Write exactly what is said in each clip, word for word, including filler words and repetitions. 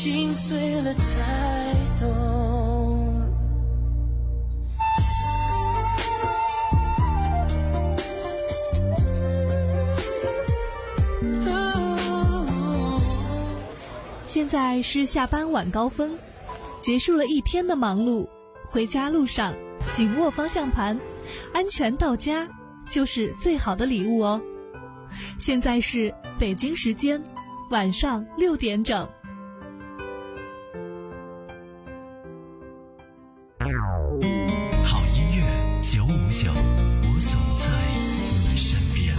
心碎了才懂。 现在是下班晚高峰，结束了一天的忙碌，回家路上紧握方向盘，安全到家就是最好的礼物哦。现在是北京时间晚上六点整。 好音乐九五九，我总在你身边。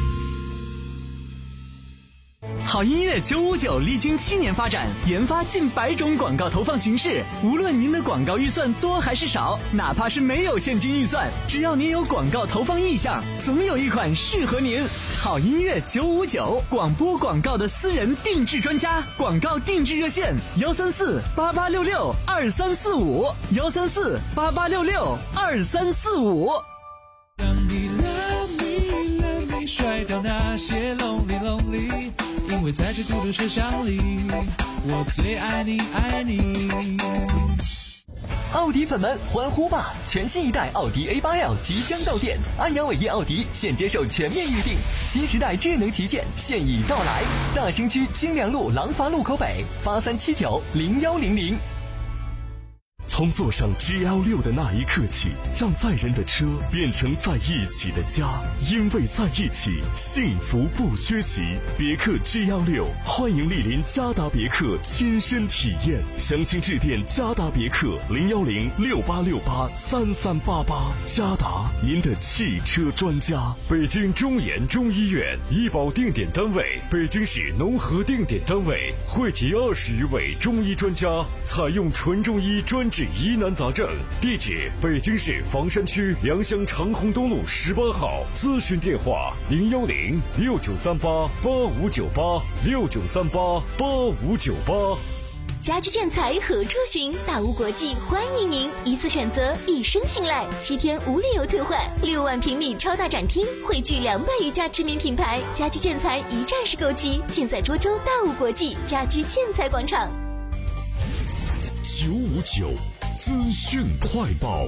好音乐九五九历经七年发展，研发近百种广告投放形式。无论您的广告预算多还是少，哪怕是没有现金预算，只要您有广告投放意向，总有一款适合您。好音乐九五九，广播广告的私人定制专家，广告定制热线幺三四八八六六二三四五幺三四八八六六二三四五。 让你 love me love me 甩掉那些 lonely lonely， 因为在这孤独车厢里，我最爱你爱你。 奥迪粉们欢呼吧！全新一代奥迪 A 八 L 即将到店，安阳伟业奥迪现接受全面预定，新时代智能旗舰现已到来。大兴区金良路廊坊路口北八三七九零幺零零。 从坐上 G L 六的那一刻起，让载人的车变成在一起的家，因为在一起，幸福不缺席。别克 G L 六，欢迎莅临嘉达别克亲身体验，详情致电嘉达别克零幺零六八六八三三八八。嘉达，您的汽车专家。北京中研中医院医保定点单位，北京市农合定点单位，汇集二十余位中医专家，采用纯中医专治疑难杂症。地址：北京市房山区良乡长虹东路十八号。咨询电话：零幺零六九三八八五九八六九三八八五九八。 家居建材何处寻？大屋国际欢迎您，一次选择，一生信赖，七天无理由退换，六万平米超大展厅，汇聚两百余家知名品牌，家居建材一站式购齐，尽在涿州大屋国际家居建材广场。 九五九资讯快报。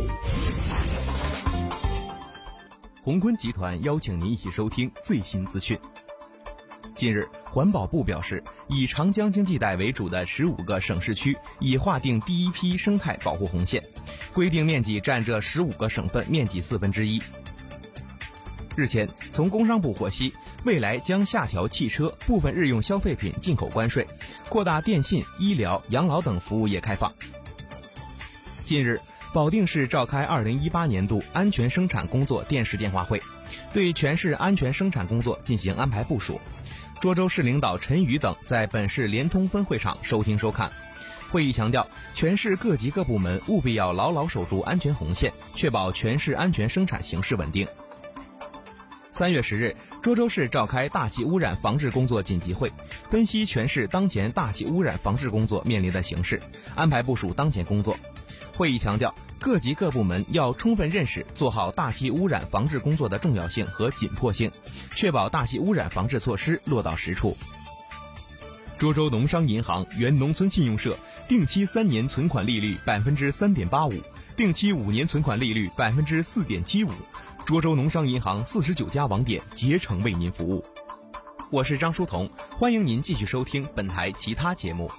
宏坤集团邀请您一起收听最新资讯。近日，环保部表示，以长江经济带为主的十五个省市区已划定第一批生态保护红线，规定面积占这十五个省份面积四分之一。日前，从工商部获悉，未来将下调汽车部分日用消费品进口关税，扩大电信、医疗、养老等服务业开放。近日，保定市召开二零一八年度安全生产工作电视电话会，对全市安全生产工作进行安排部署。涿州市领导陈宇等在本市联通分会场收听收看。会议强调，全市各级各部门务必要牢牢守住安全红线，确保全市安全生产形势稳定。三月十日，涿州市召开大气污染防治工作紧急会，分析全市当前大气污染防治工作面临的形势，安排部署当前工作。会议强调，各级各部门要充分认识做好大气污染防治工作的重要性和紧迫性，确保大气污染防治措施落到实处。涿州农商银行原农村信用社定期三年存款利率百分之三点八五，定期五年存款利率百分之四点七五。涿州农商银行四十九家网点竭诚为您服务。我是张书彤，欢迎您继续收听本台其他节目。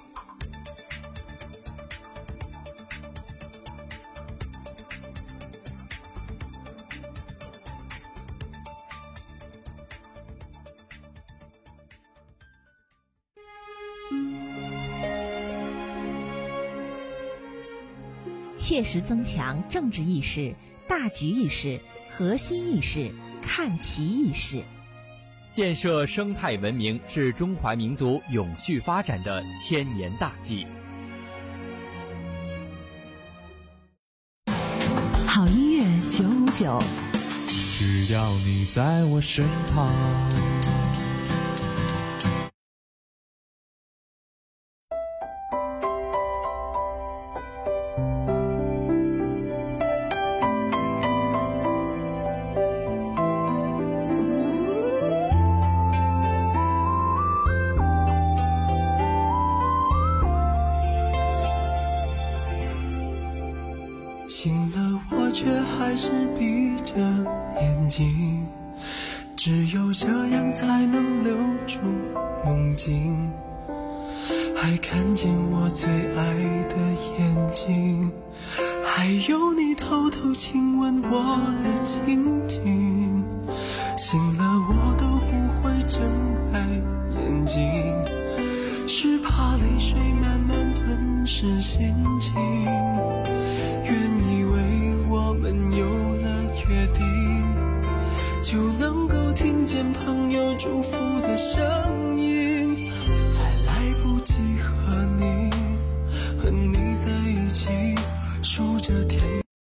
切实增强政治意识、大局意识、核心意识、看齐意识， 建设生态文明是中华民族永续发展的千年大计。 好音乐九五九， 只要你在我身旁。 却还是闭着眼睛，只有这样才能留住梦境，还看见我最爱的眼睛，还有你偷偷亲吻我的情景，醒了我都不会睁开眼睛，是怕泪水慢慢吞噬心情，原以为我们有了约定，就能够听见朋友祝福的声音，还来不及和你和你在一起数着天。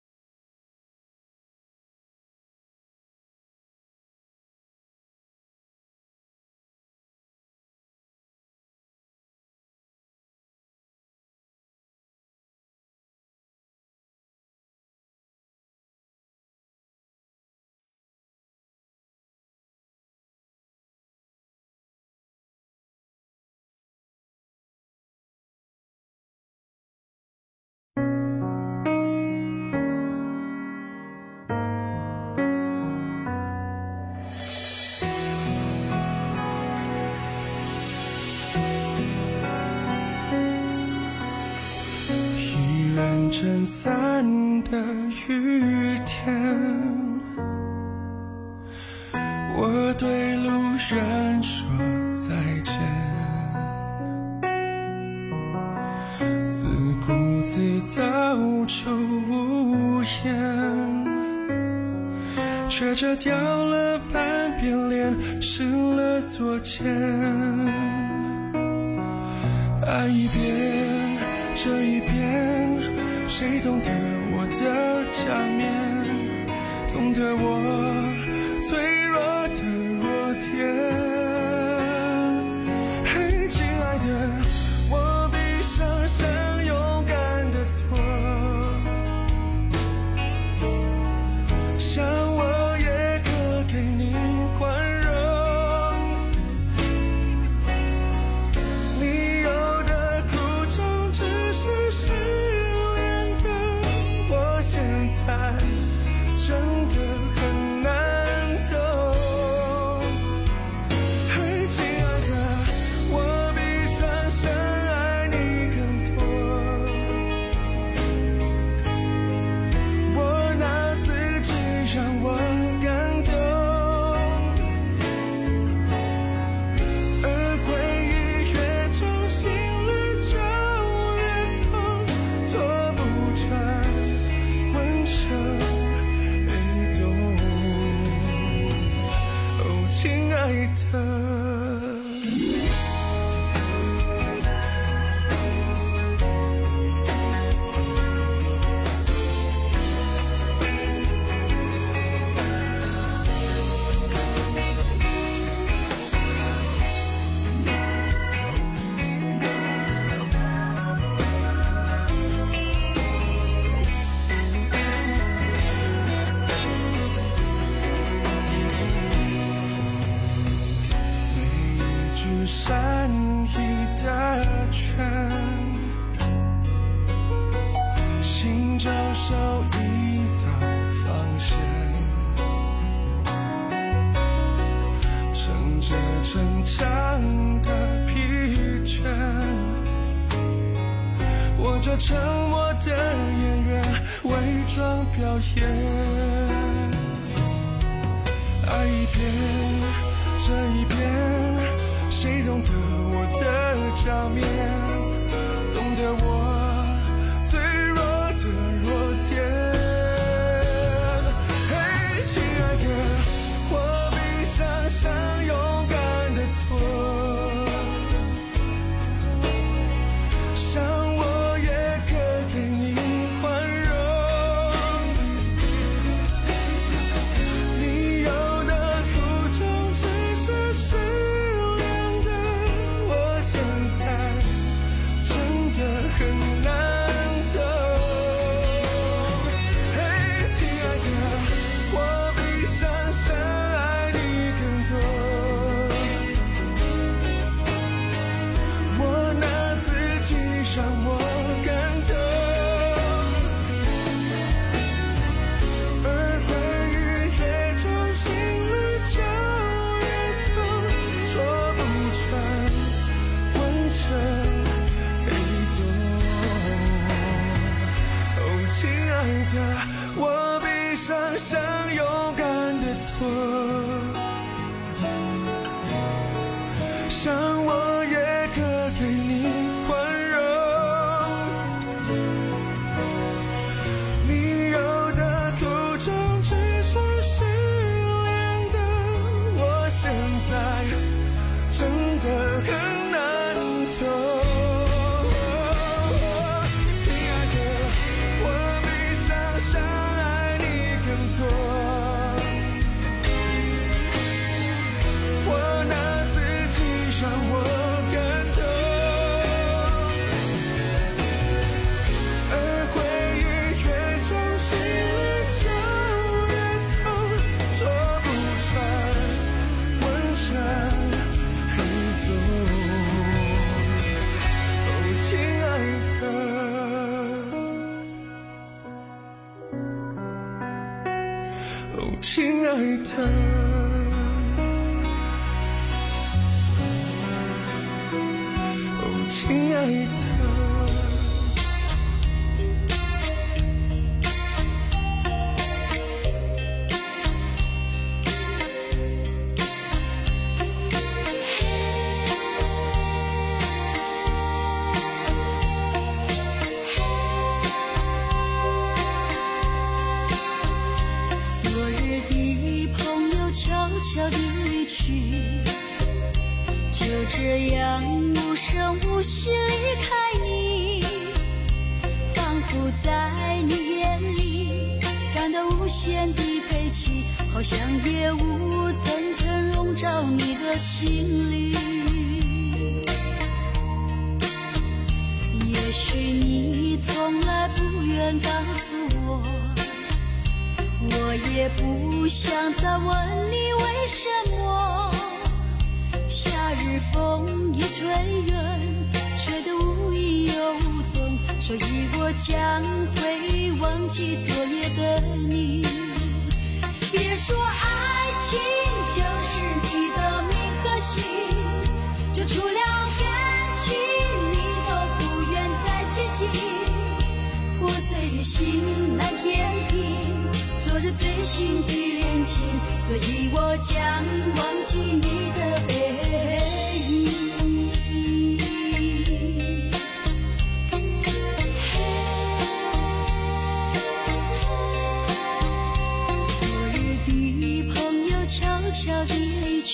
撑伞的雨天，我对路人说再见，自顾自走出屋檐，却遮掉了半边脸，湿了左肩，爱一遍这一遍，谁懂得我的假面，懂得我脆弱的弱点。嘿，亲爱的，我闭上身，勇敢的躲，想我也可给你宽容，你有的苦衷只是失恋的我现在真的很难懂。嘿，亲爱的，我闭上身，爱你更多，我拿自己让我感动，而回忆越重，心里就越痛，错不穿温成黑洞。哦，亲爱的。善意的圈，心照手一道防线，撑着成长的疲倦，我这沉默的演员，伪装表演，爱一遍这一遍，谁懂得我的假面，懂得我脆弱的弱点。嘿，亲爱的，我闭上身，勇敢的躲，想我也可给你宽容，你有的苦衷只得很难懂。亲爱的，我比想象爱你更多，我拿自己让我感动，而回忆越重，心里就越痛，说不穿，温下很多。哦，亲爱的，哦，亲爱的，哦，亲爱的。 昨日的朋友悄悄地离去，就这样无声无息离开你，仿佛在你眼里感到无限的悲戚，好像夜雾层层笼罩你的心里。也许你从来不愿告诉我，我也不想再问你为什么。夏日风一吹远，吹得无影有踪，所以我将会忘记昨夜的你。别说爱情就是你的名和姓，就除了感情你都不愿再接近，破碎的心难填平，昨日最新的恋情，所以我将忘记你的背影。昨日的朋友悄悄地离去，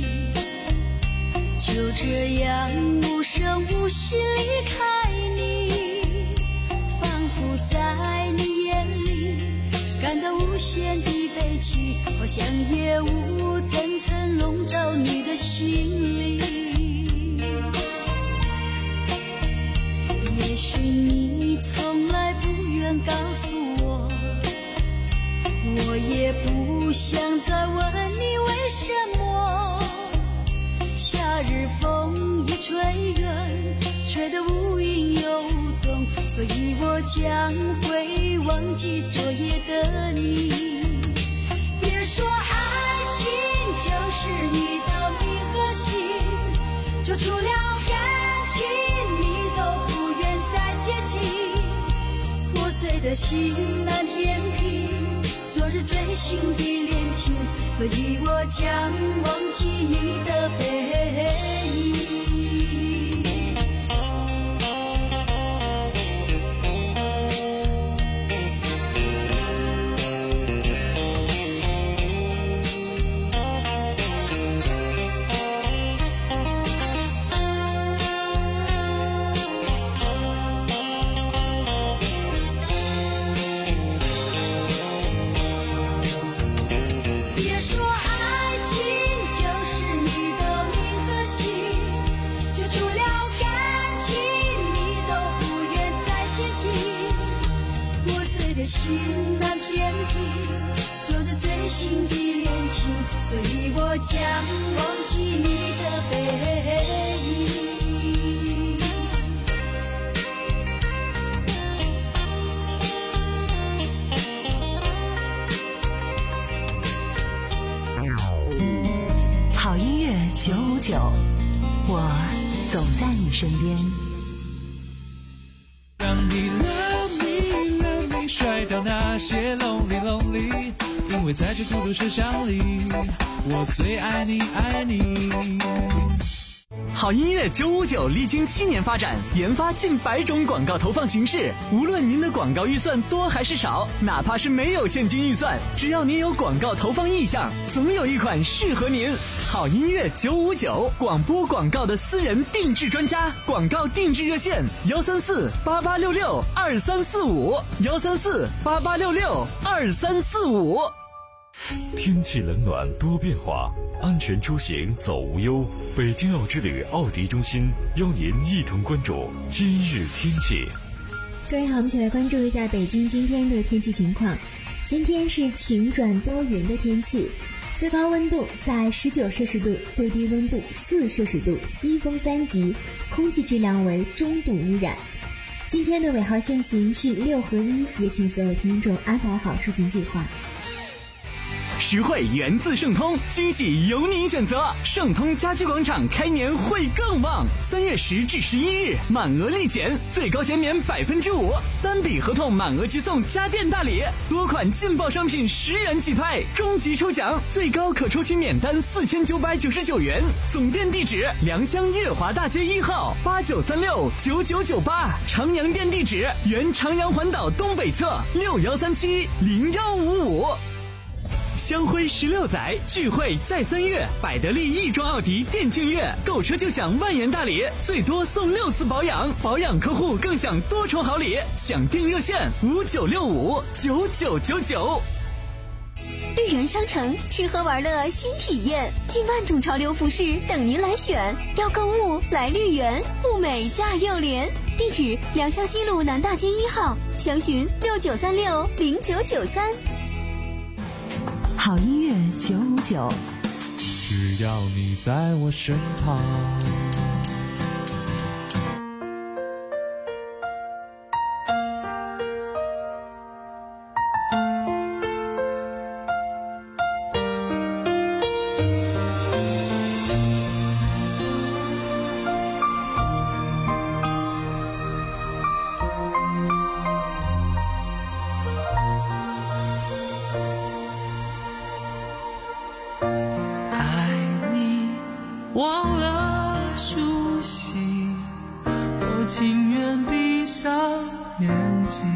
就这样无声无息离开你，仿佛在你眼里感到无限的悲戚，好像夜雾层层笼罩你的心里。也许你从来不愿告诉我，我也不想再问你为什么。夏日风一吹远，吹得无影有踪，所以我将会忘记昨夜的你。别说爱情就是你的名和姓，就除了感情你都不愿再接近，破碎的心难填平，昨日最新的恋情，所以我将忘记你的背影。别说爱情就是你的名和姓，就除了感情你都不愿再接近，破碎的心难填平，昨日最新的恋情，所以我将忘记你的背影。 好音乐九五九，我总在你身边。 让你 love me love me 甩掉那些 lonely lonely， 因为在这孤独车厢里，我最爱你爱你。 好音乐九五九历经七年发展，研发近百种广告投放形式。无论您的广告预算多还是少，哪怕是没有现金预算，只要您有广告投放意向，总有一款适合您。好音乐九五九，广播广告的私人定制专家，广告定制热线：幺三四八八六六二三四五，幺三四八八六六二三四五。 天气冷暖多变化，安全出行走无忧。北京奥之旅奥迪中心邀您一同关注今日天气。 各位好，我们一起来关注一下北京今天的天气情况。今天是晴转多云的天气，最高温度在十九摄氏度，最低温度四摄氏度，西风三级，空气质量为中度污染。今天的尾号限行是六合一，也请所有听众安排好出行计划。 实惠源自盛通，惊喜由您选择。盛通家居广场开年会更旺，三月十至十一日满额立减，最高减免百分之五，单笔合同满额即送家电大礼，多款劲爆商品十元起拍，终极抽奖最高可抽取免单四千九百九十九元。总店地址：良乡月华大街一号八九三六九九九八，长阳店地址：原长阳环岛东北侧六幺三七零幺五五。香辉十六载，聚会在三月，百得利亦庄奥迪店庆月，购车就享万元大礼，最多送六次保养，保养客户更享多重好礼。抢订热线：五九六五九九九九。 绿园商城吃喝玩乐新体验，近万种潮流服饰等您来选。要购物来绿园，物美价又廉。地址：良乡西路南大街一号，详询六九三六零九九三。 好音乐九五九， 只要你在我身旁。 忘了熟悉，我情愿闭上眼睛，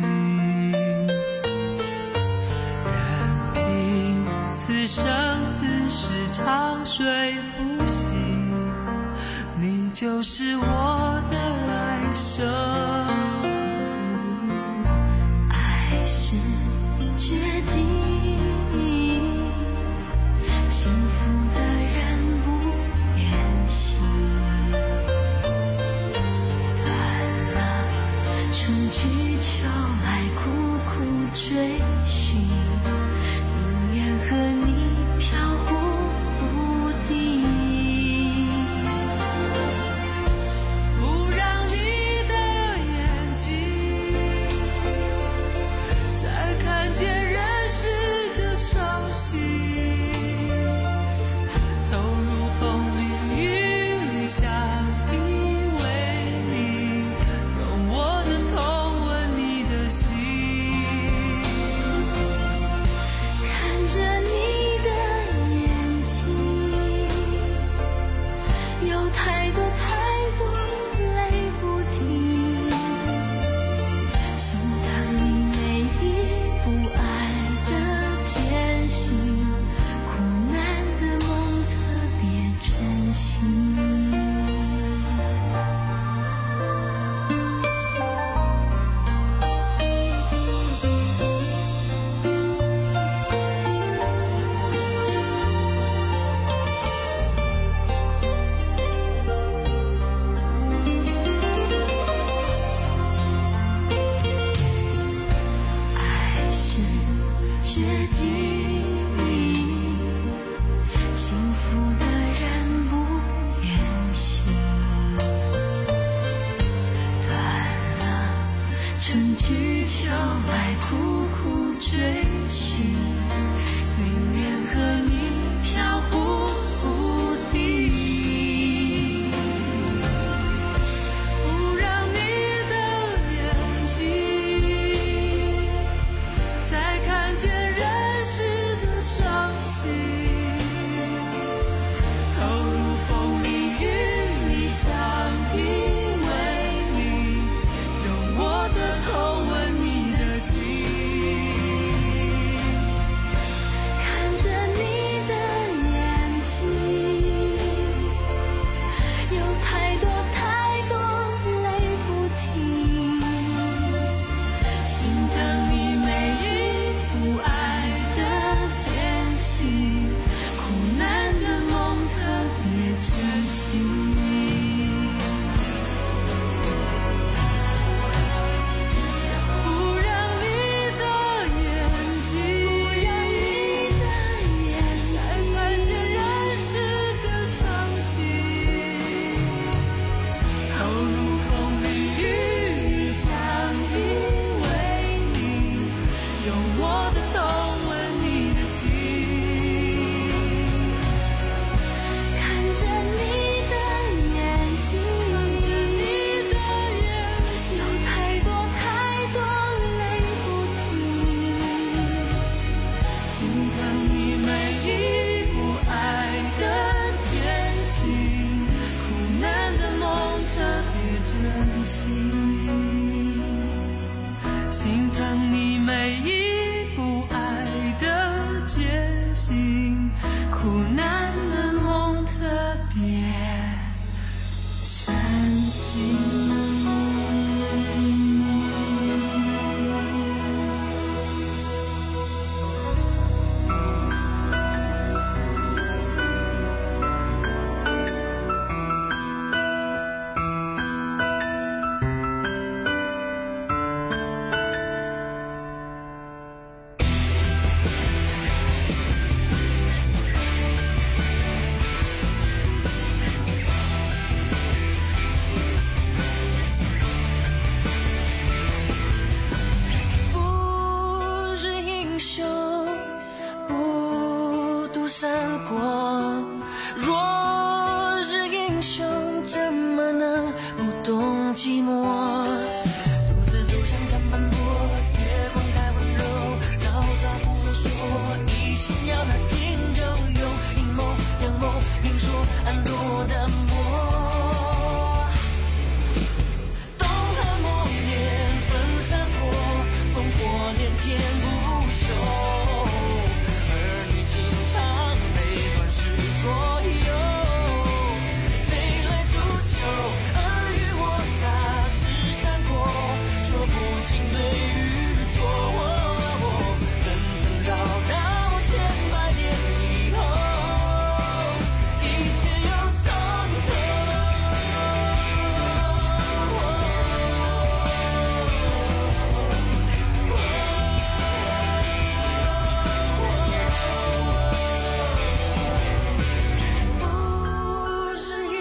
任凭此生此世长睡不醒，你就是我的来生。 爱是决定，幸福的人不愿醒，断了春去秋来苦苦追寻，宁愿和你飘忽不定， 不让你的眼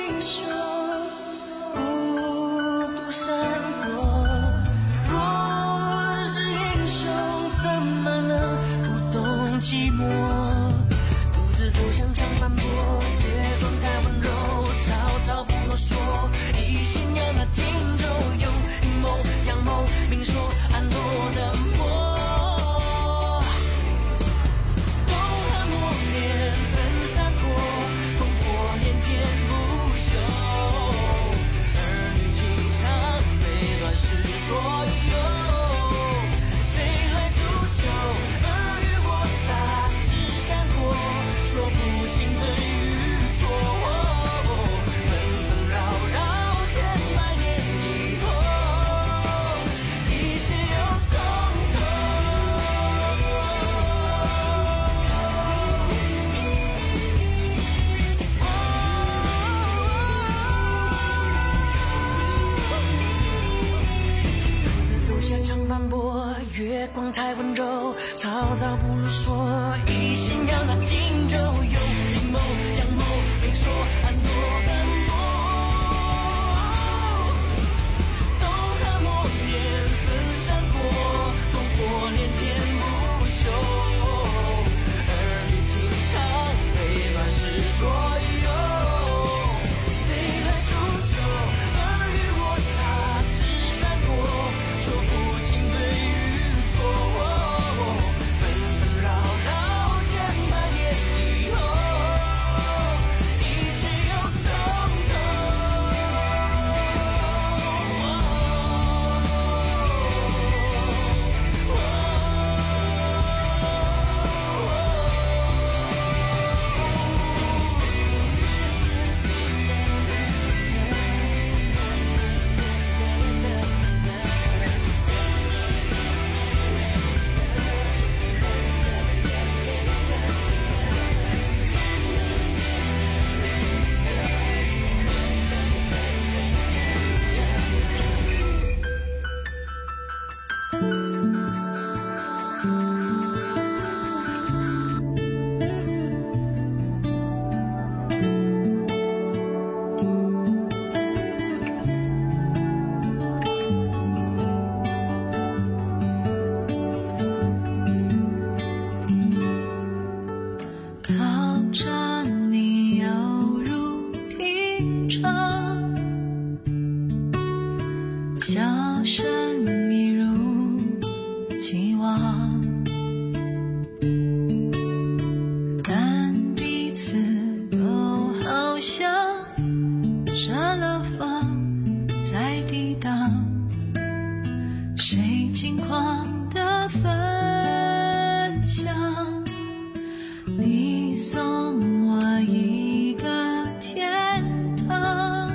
英雄，孤独闪过。若是英雄，怎么能不懂寂寞？独自走向长坂坡，月光太温柔，草草不啰嗦，一心要那荆州，有阴谋阳谋，明说暗夺的魔。左右，谁来铸就尔虞我诈是闪过，说不清的宇宙，纷纷扰扰千百年以后，一切又从头。下长坂坡，月光太温柔，草草不啰嗦，一心要那荆州，有阴谋阳谋，明说暗夺的魔。东汉末年分山国，烽火连天不休，儿女情长被乱世左右，谁来铸就尔虞我诈是闪过，说不清对与错，纷纷扰扰千百年以后，一切又从头。靠着你犹如平常，笑声一如既往，但彼此都好像杀了方在抵挡，谁轻狂的分享，你送我一个天堂，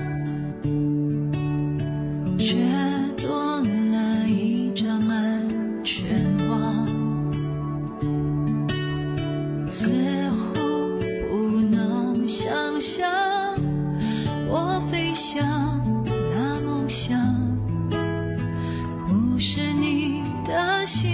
却多了一扇门全望，似乎不能想象我飞翔那梦想不是你的信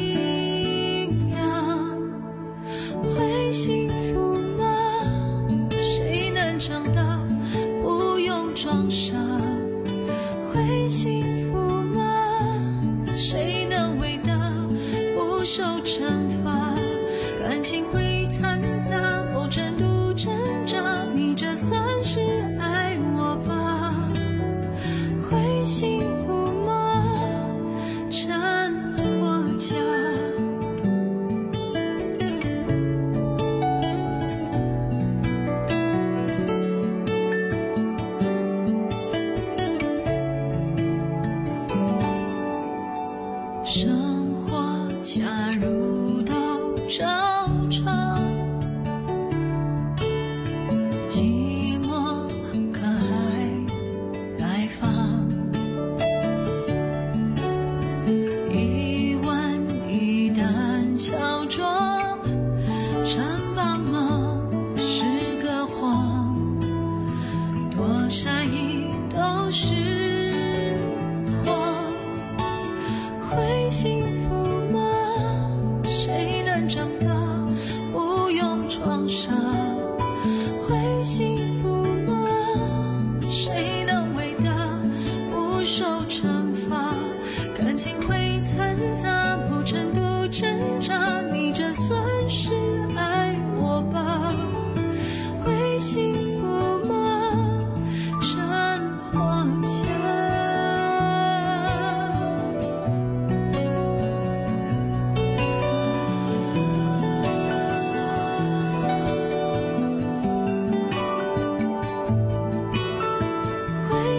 仰，会幸福吗？谁能长大不用装傻？会幸福吗？谁能伟大不受惩罚？感情会掺杂某程度挣扎，你这算是爱我吧？会幸福吗？真或假？生活假如都照常，寂寞可还来访？一问一旦乔装，穿帮忙是个谎，多善意都是谎。会幸福吗？谁能长大不用装傻？会幸福吗？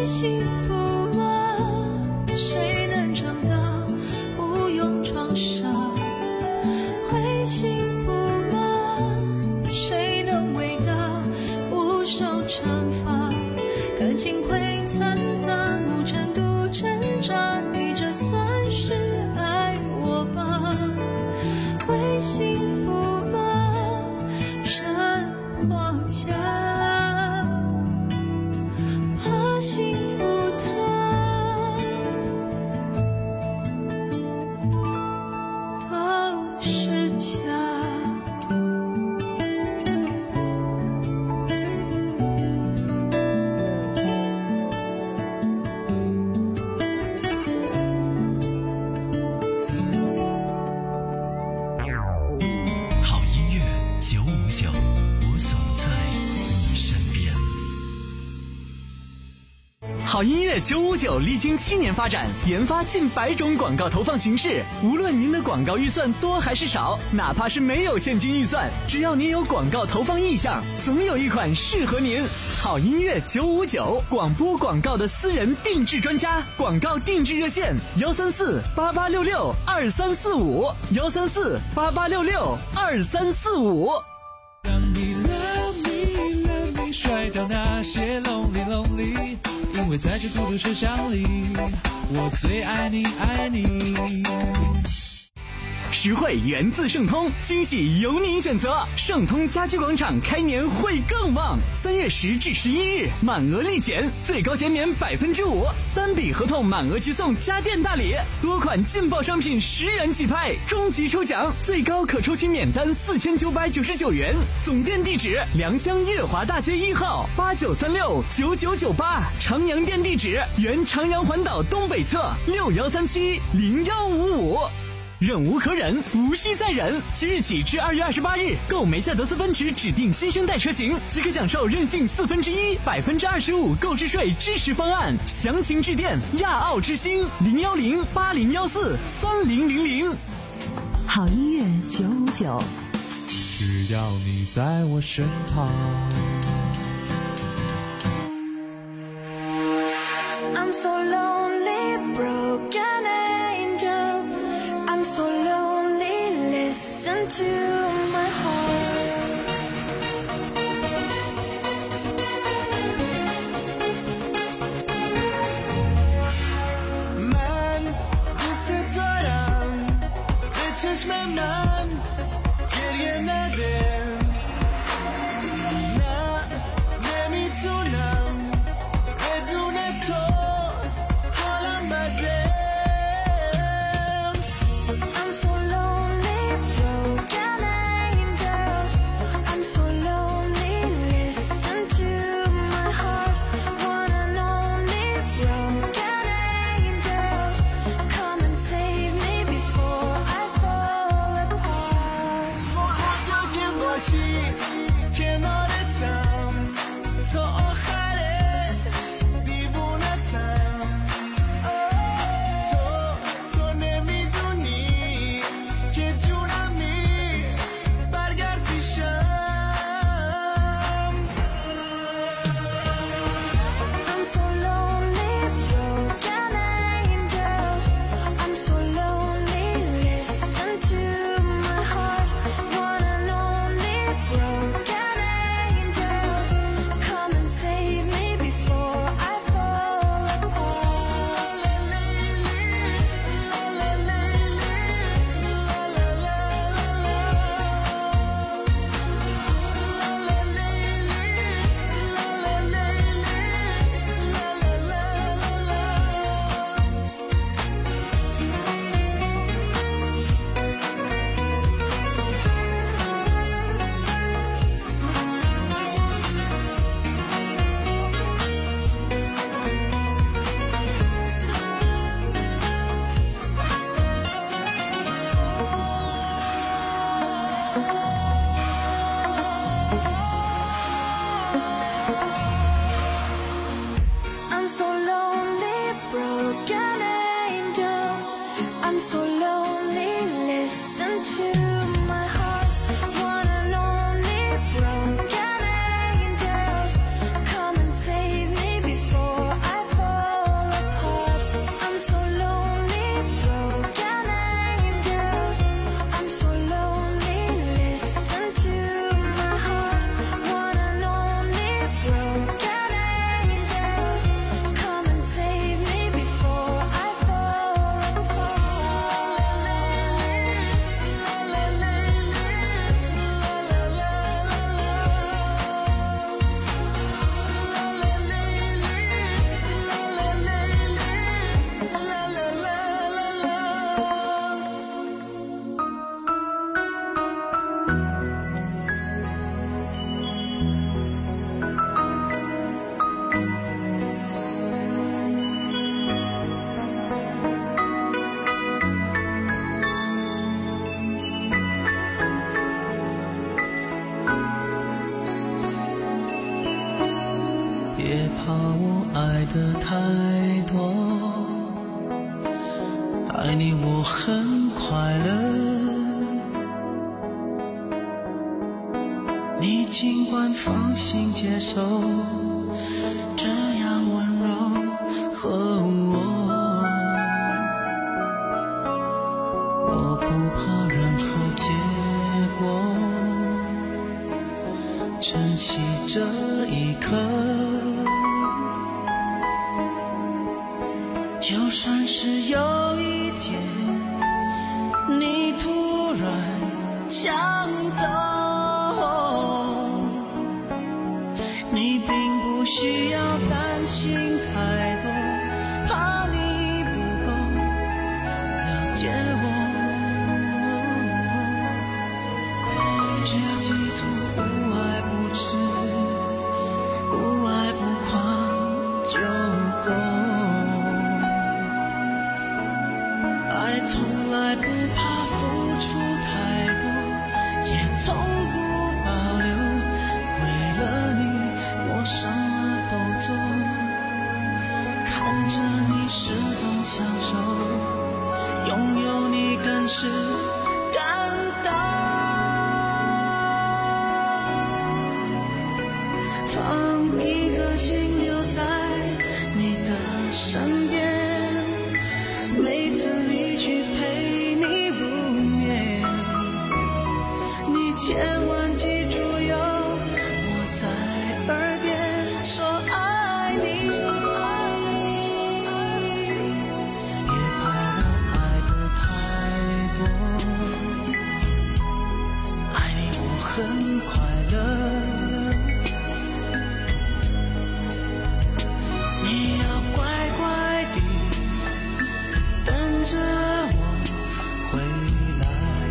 幸福吗？谁能长大不用创伤？会幸福吗？谁能伟大不受惩罚？感情会掺杂某程度挣扎，你这算是爱我吧？会幸福吗？生活家怕幸福它都是假。 好音乐九五九，我总在你身边。 好音乐九五九历经七年发展，研发近百种广告投放形式。无论您的广告预算多还是少，哪怕是没有现金预算，只要您有广告投放意向，总有一款适合您。好音乐九五九，广播广告的私人定制专家，广告定制热线：幺三四八八六六二三四五，幺三四八八六六二三四五。 让你 love me love me 甩掉那些 lonely lonely， 因为在这孤独车厢里，我最爱你爱你。 实惠源自盛通，惊喜由您选择。盛通家居广场开年会更旺，三月十至十一日满额立减，最高减免百分之五，单笔合同满额即送家电大礼，多款劲爆商品十元起拍，终极抽奖最高可抽取免单四千九百九十九元。总店地址：良乡月华大街一号八九三六九九九八，长阳店地址：原长阳环岛东北侧六幺三七零幺五五。忍无可忍，无需再忍。即日起至二月二十八日，购梅赛德斯奔驰指定新生代车型，即可享受任性四分之一、百分之二十五购置税支持方案。详情致电亚奥之星零幺零八零幺四三零零零。 好音乐九五九， 只要你在我身旁。 I'm so lonely, broken angel. I'm so lonely, listen to my heart. من دوست دارم به چشم من گریه نده، نه نمیتونم بدون تو حالم بده. I'm so lonely, broken angel. I'm so lonely, listen to my heart. One and only broken angel. Come and save me before I fall apart. تو هر جا که باشی کنارتم، تا آخرش دیوونتم. تو تو نمیدونی که جونمی، برگرد پیشم. I'm so lonely, broken angel. I'm so lonely, listen to my heart. One and only broken angel. Come and save me before I fall apart. I'm so lonely, broken angel. I'm so lonely, listen to my heart. One and only broken angel. Come and save me before I fall 别怕我爱得太多，爱你我很快乐，你尽管放心接受，这样温柔和我，我不怕任何结果，珍惜这一刻，就算是有一天你突然想走，你并不需要担心太多，怕你不够了解我，只要记住无爱不痴，无爱不狂就够，爱从来不怕付出太多，也从不保留，为了你我什么都做，看着你始终享受，拥有你更是感动，放一颗心留在你的身边，每次离去陪你入眠，你千万记住有我在耳边说爱你，别怕我爱得太多，爱你我很快乐，你要乖乖地等着我回来。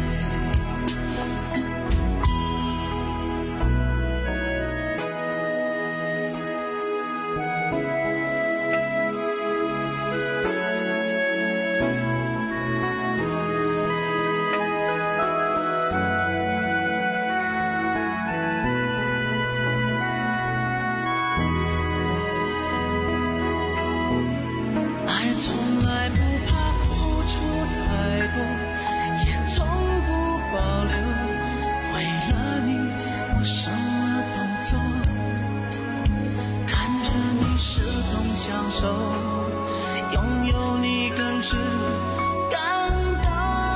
爱从来不怕付出太多，也从不保留，为了你我什么都做，看着你始终享受，拥有你更是感动，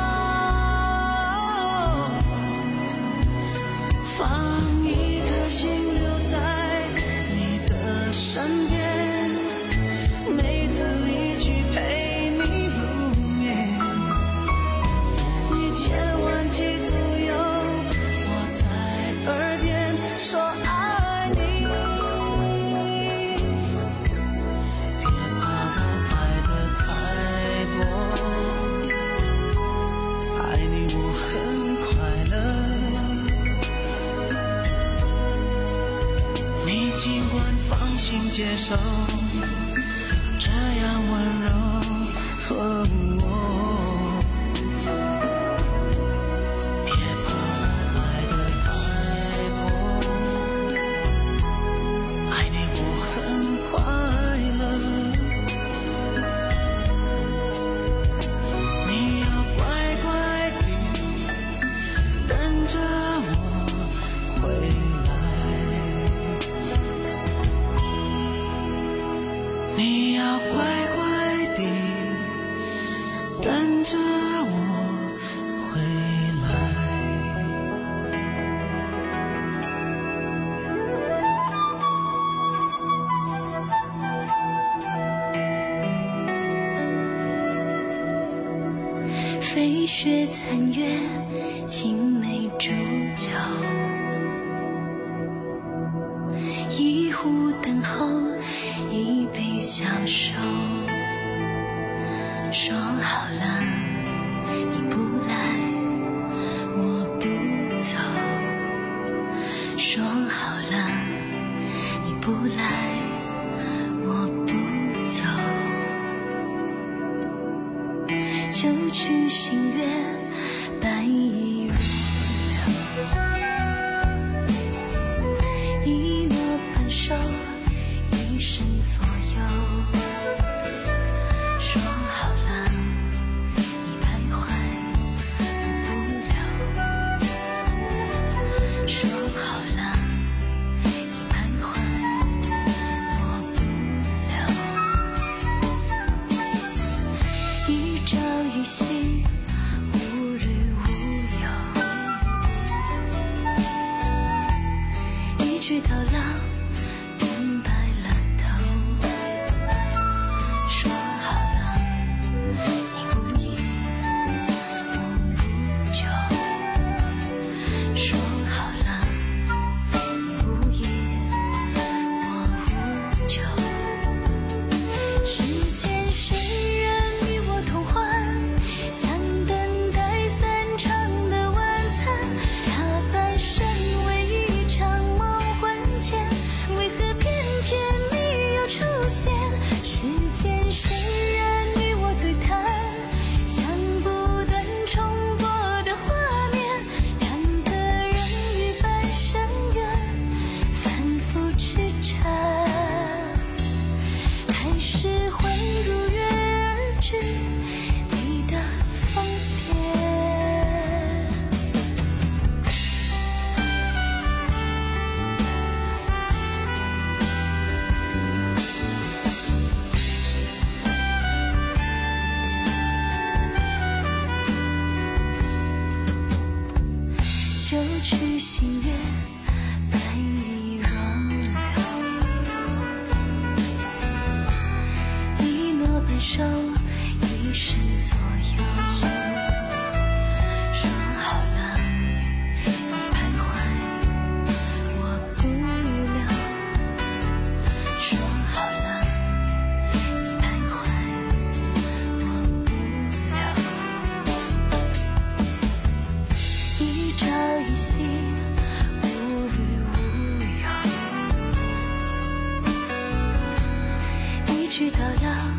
放一颗心留在你的身边，每次离去陪你入眠，你千万记住有我在耳边说爱你，别怕我爱得太多，爱你我很快乐，你尽管放心接受，这样温柔和我，别怕我爱得太多，爱你我很快乐，你要乖乖地等着我回来，你要乖乖地等着我回来。 飞雪残月，青梅煮酒，一壶等候，一杯消瘦，说好了你不来我不走，说好了你不来我不走，就去星月白衣如流，一诺半守，一生左右。说好了，你徘徊不了。说好了，你徘徊躲不了。一朝一夕，无日无有。一句到老。去星月白衣容留，一诺半守，一生左右。说好了，你徘徊我不留。说好了，你徘徊我不留。一朝一夕，无虑无有。一句到老。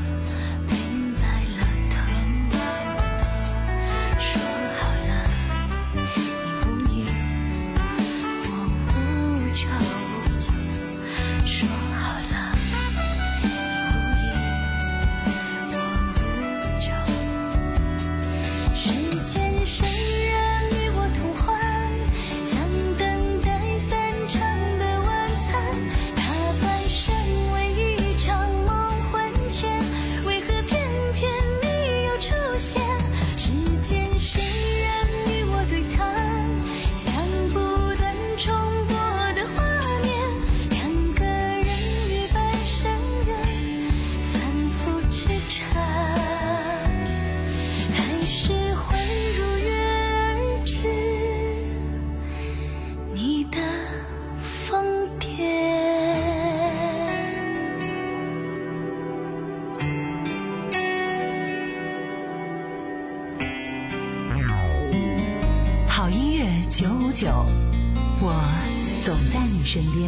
九五九，我总在你身边。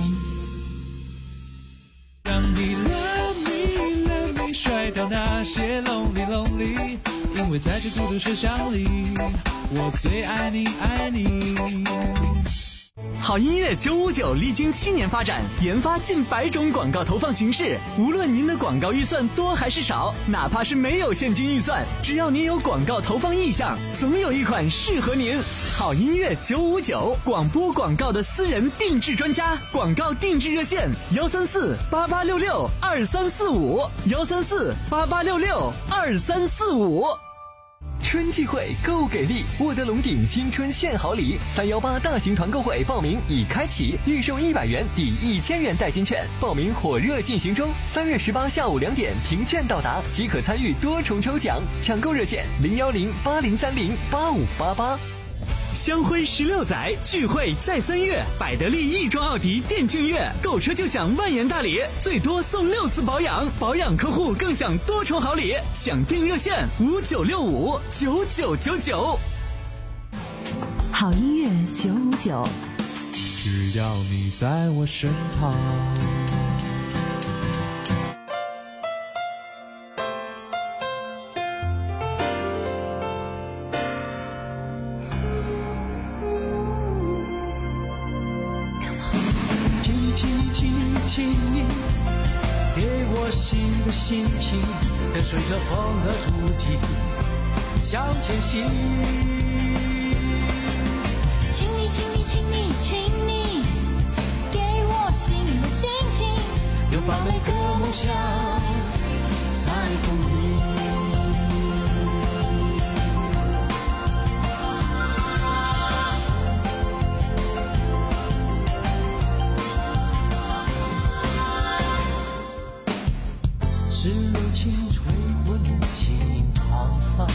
让你 love me love me 甩掉那些 lonely lonely， 因为在这孤独车厢里，我最爱你爱你。 好音乐九五九历经七年发展，研发近百种广告投放形式。无论您的广告预算多还是少，哪怕是没有现金预算，只要您有广告投放意向，总有一款适合您。好音乐九五九，广播广告的私人定制专家，广告定制热线幺三四八八六六二三四五幺三四八八六六二三四五。 春季会购给力，沃德龙鼎新春献好礼，三幺八大型团购会报名已开启，预售一百元抵一千元代金券，报名火热进行中。三月十八下午两点凭券到达即可参与多重抽奖，抢购热线零幺零八零三零八五八八。 香辉十六载，聚会在三月，百得利亦庄奥迪店庆月，购车就享万元大礼，最多送六次保养，保养客户更享多重好礼。抢订热线五九六五九九九九。 好音乐九五九， 只要你在我身旁。 心的心情，跟随着风的足迹向前行。 请你，请你，请你，请你给我新的心情， 拥抱每个梦想在风里。是柔情吹过你轻盈长发，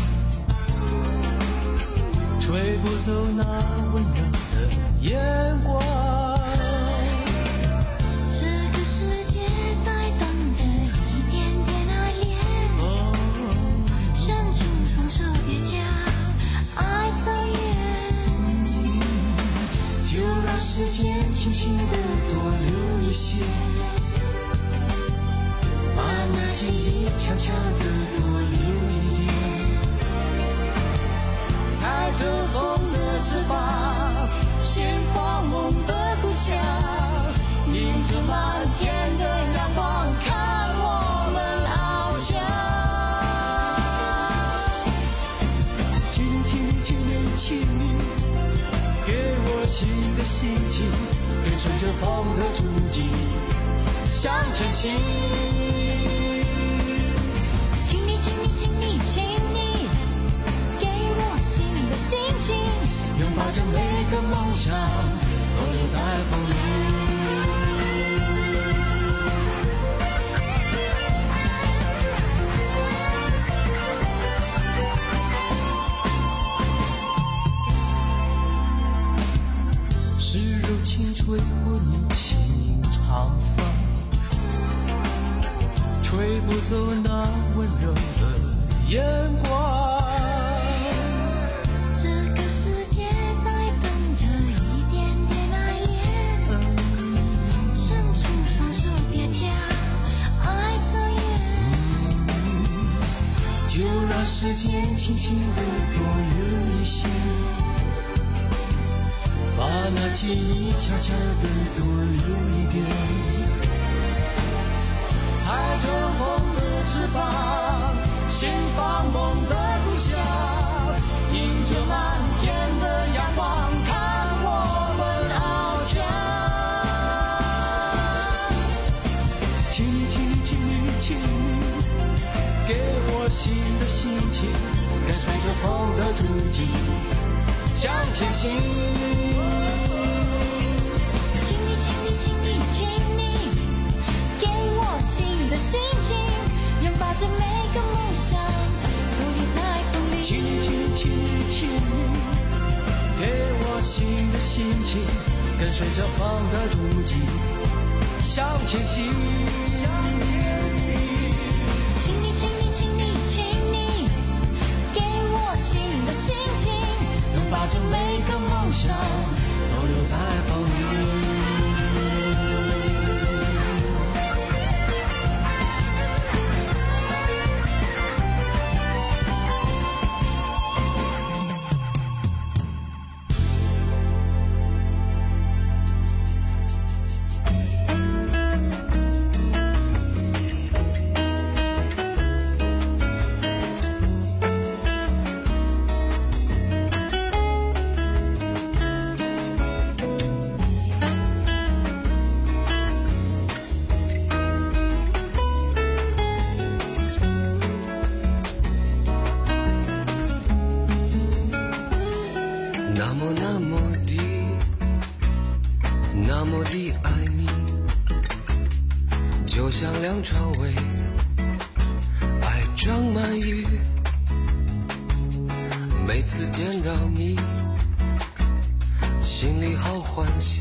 吹不走那温柔的眼光。 这个世界在等着一点点爱恋，哦，伸出双手别讲爱走远， 就让时间轻轻地多留一些，把那记忆悄悄地多留一点，踩着风的翅膀，寻访梦的故乡，迎着满天的阳光，看我们翱翔。请你，请你，请你，请你给我新的心情，跟随着风的足迹向前行。 请你，请你，请你，请你给我新的心情， 拥抱着每个梦想，都留在风里。是柔情吹过你轻盈长发，吹不走那温柔的眼光。 这个世界在等着一点点爱恋，伸出双手别讲爱走远， 就让时间轻轻地多留一些，把那记忆悄悄地多留一点，踩着风的翅膀，寻访梦的故乡，迎着满天的阳光，看我们翱翔。请你，请你，请你，请你给我新的心情，跟随着风的足迹向前行。 请你，请你，请你，请你给我新的心情，拥抱着每个梦想，都留在风里。 请你，请你，请你，请你给我新的心情，跟随着风的足迹向前行。 请你，请你，请你，请你给我新的心情， 拥抱着每个梦想，都留在风里。那么那么的那么的爱你，就像梁朝伟爱张曼玉，每次见到你心里好欢喜，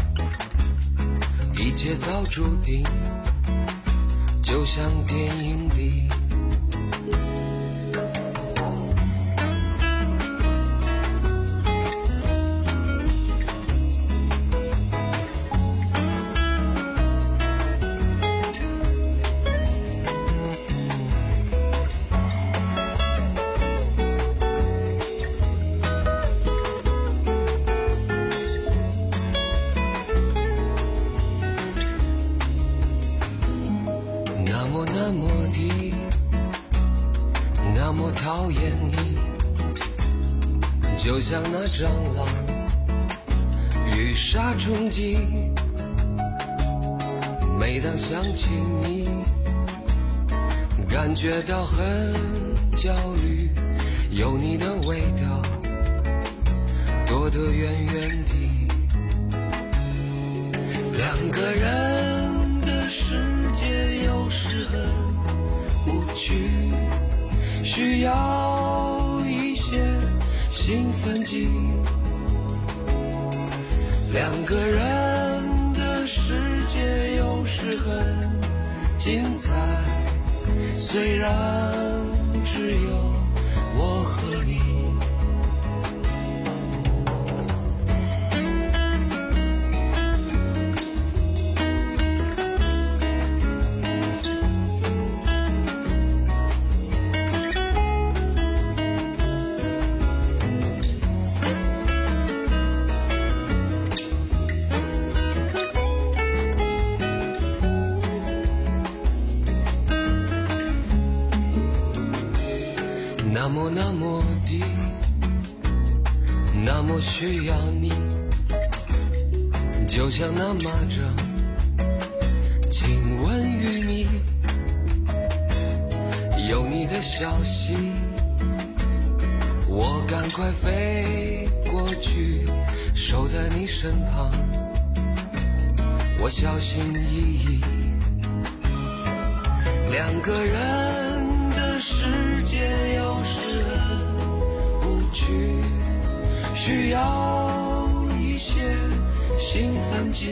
一切早注定，就像电影里。 那么那么的那么讨厌你，就像那蟑螂与杀虫剂。每当想起你，感觉到很焦虑，有你的味道躲得远远的。两个人的世界有时很无趣，需要一些兴奋剂。两个人的世界有时很精彩，虽然只有我和你。那么那么的那么需要你，就像那蚂蚱亲吻玉米。有你的消息，我赶快飞过去，守在你身旁，我小心翼翼。两个人的世界有时很无趣，需要一些兴奋剂。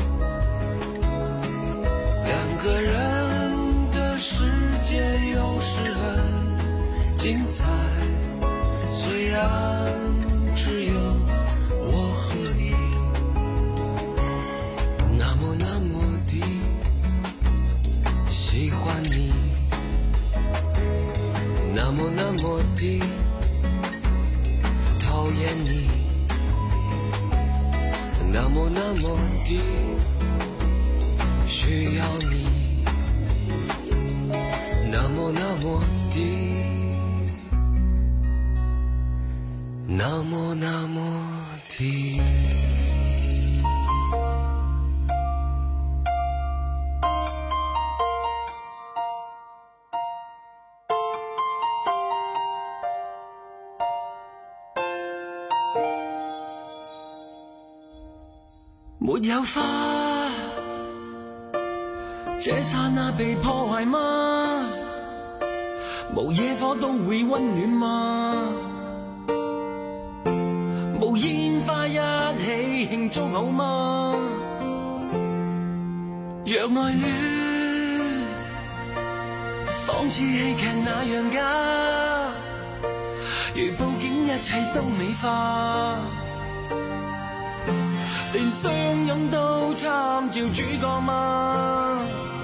两个人的世界有时很精彩，虽然只有我和你。那么那么的喜欢你，那么那么的讨厌你，那么那么的需要你，那么那么的那么那么的没有花，这刹那被破坏吗？无野火都会温暖吗？无烟花一起庆祝好吗？若爱戀仿似戲劇那樣假，如佈景一切都美化，連相擁都參照主角嗎？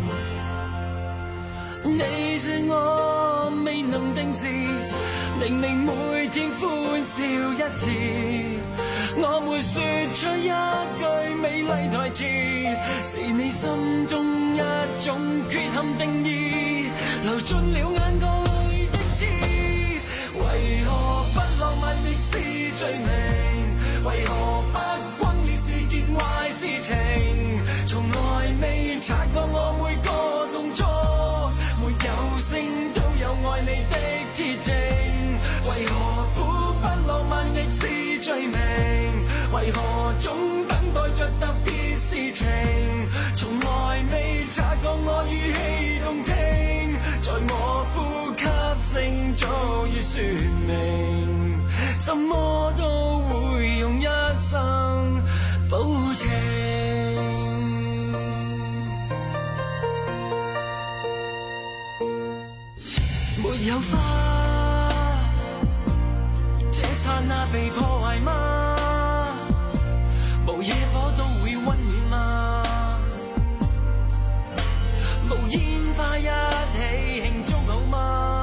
你說我未能定時，令你每天歡笑一次，我沒說出一句美麗台詞，是你心中一種缺陷定義，流進了眼角裏的刺。為何不浪漫亦是罪名？為何不轟烈是件壞事情？從來未察覺我每個動作沒有聲都有愛你的鐵證。為何苦不浪漫亦是罪名？為何總等待着特別事情？從來未察覺我語氣動聽，在我呼吸聲早已說明，什麼都會用一生保證。沒有花，這剎那被破壞嗎？無野火都會溫暖嗎？無煙花一起慶祝好嗎？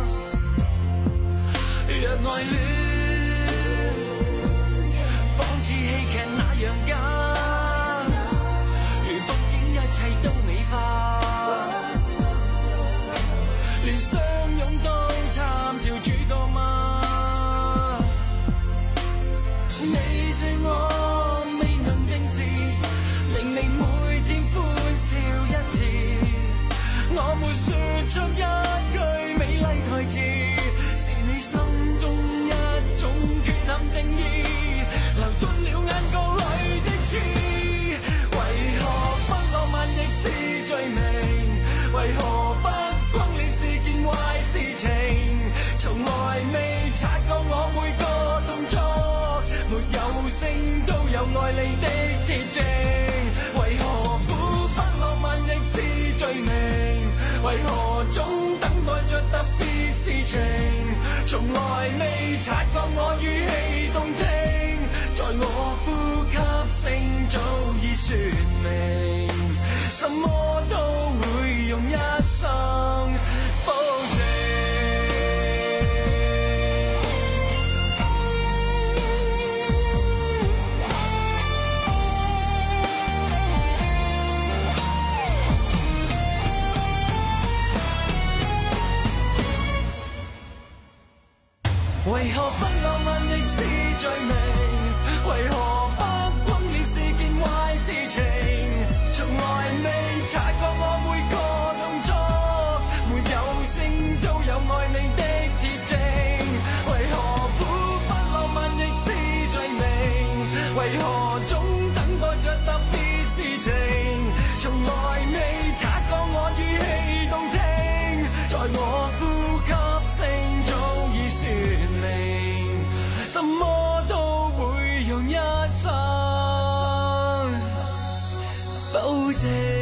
若愛戀仿似戲劇那樣假，如佈景一切都美化， 相擁都參照主角嗎？你說我未能定時，令你每天歡笑一次，我沒說出一句美麗台詞，是你心中一種缺陷定義，流進了眼角裏的刺。為何不浪漫亦是罪名？為何不轟烈是件壞事情？從來未察覺我每個動作，沒有聲都有愛你的鐵證。為何苦不浪漫亦是罪名？為何總等待着特別事情？從來未察覺我語氣動聽，在我呼吸聲早已說明，什麼都會用一生保證。為何不浪漫亦是罪名？為何不轟烈是件壞事情？從來未察覺我每個動作，沒有聲都有愛你的鐵證。為何苦不浪漫亦是罪名？為何總等待着特別事情？從來未察覺我語氣動聽，在我呼吸聲早已說明，什麼都會用一生保證。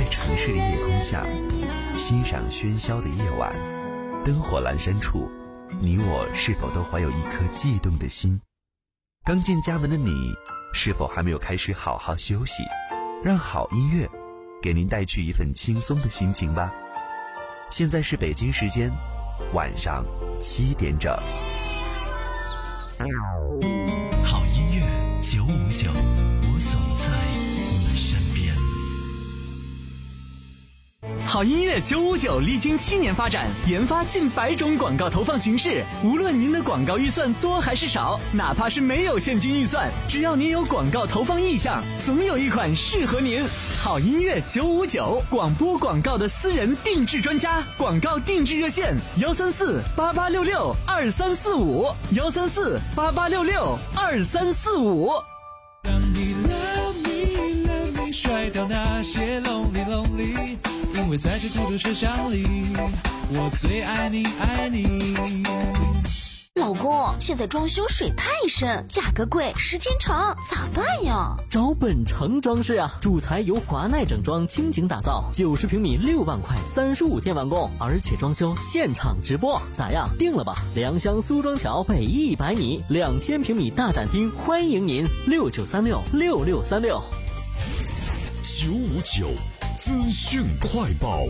欣赏喧嚣的夜晚，灯火阑珊处， 你我是否都怀有一颗悸动的心？刚进家门的你，是否还没有开始好好休息？让好音乐给您带去一份轻松的心情吧。现在是北京时间晚上七点整。 好音乐九五九，我总在你身边。 好音乐九五九历经七年发展，研发近百种广告投放形式。无论您的广告预算多还是少，哪怕是没有现金预算，只要您有广告投放意向，总有一款适合您。好音乐九五九，广播广告的私人定制专家，广告定制热线：幺三四八八六六二三四五，幺三四八八六六二三四五。 让你 love me love me 甩掉那些 lonely lonely， 因为在这孤独车厢里，我最爱你爱你。 老公，现在装修水太深，价格贵，时间长，咋办呀？ 找本城装饰啊，主材由华奈整装精精打造，九十平米六万块，三十五天完工，而且装修现场直播，咋样？定了吧？良乡苏庄桥北一百米，两千平米大展厅，欢迎您六九三六六六三六。 九五九资讯快报。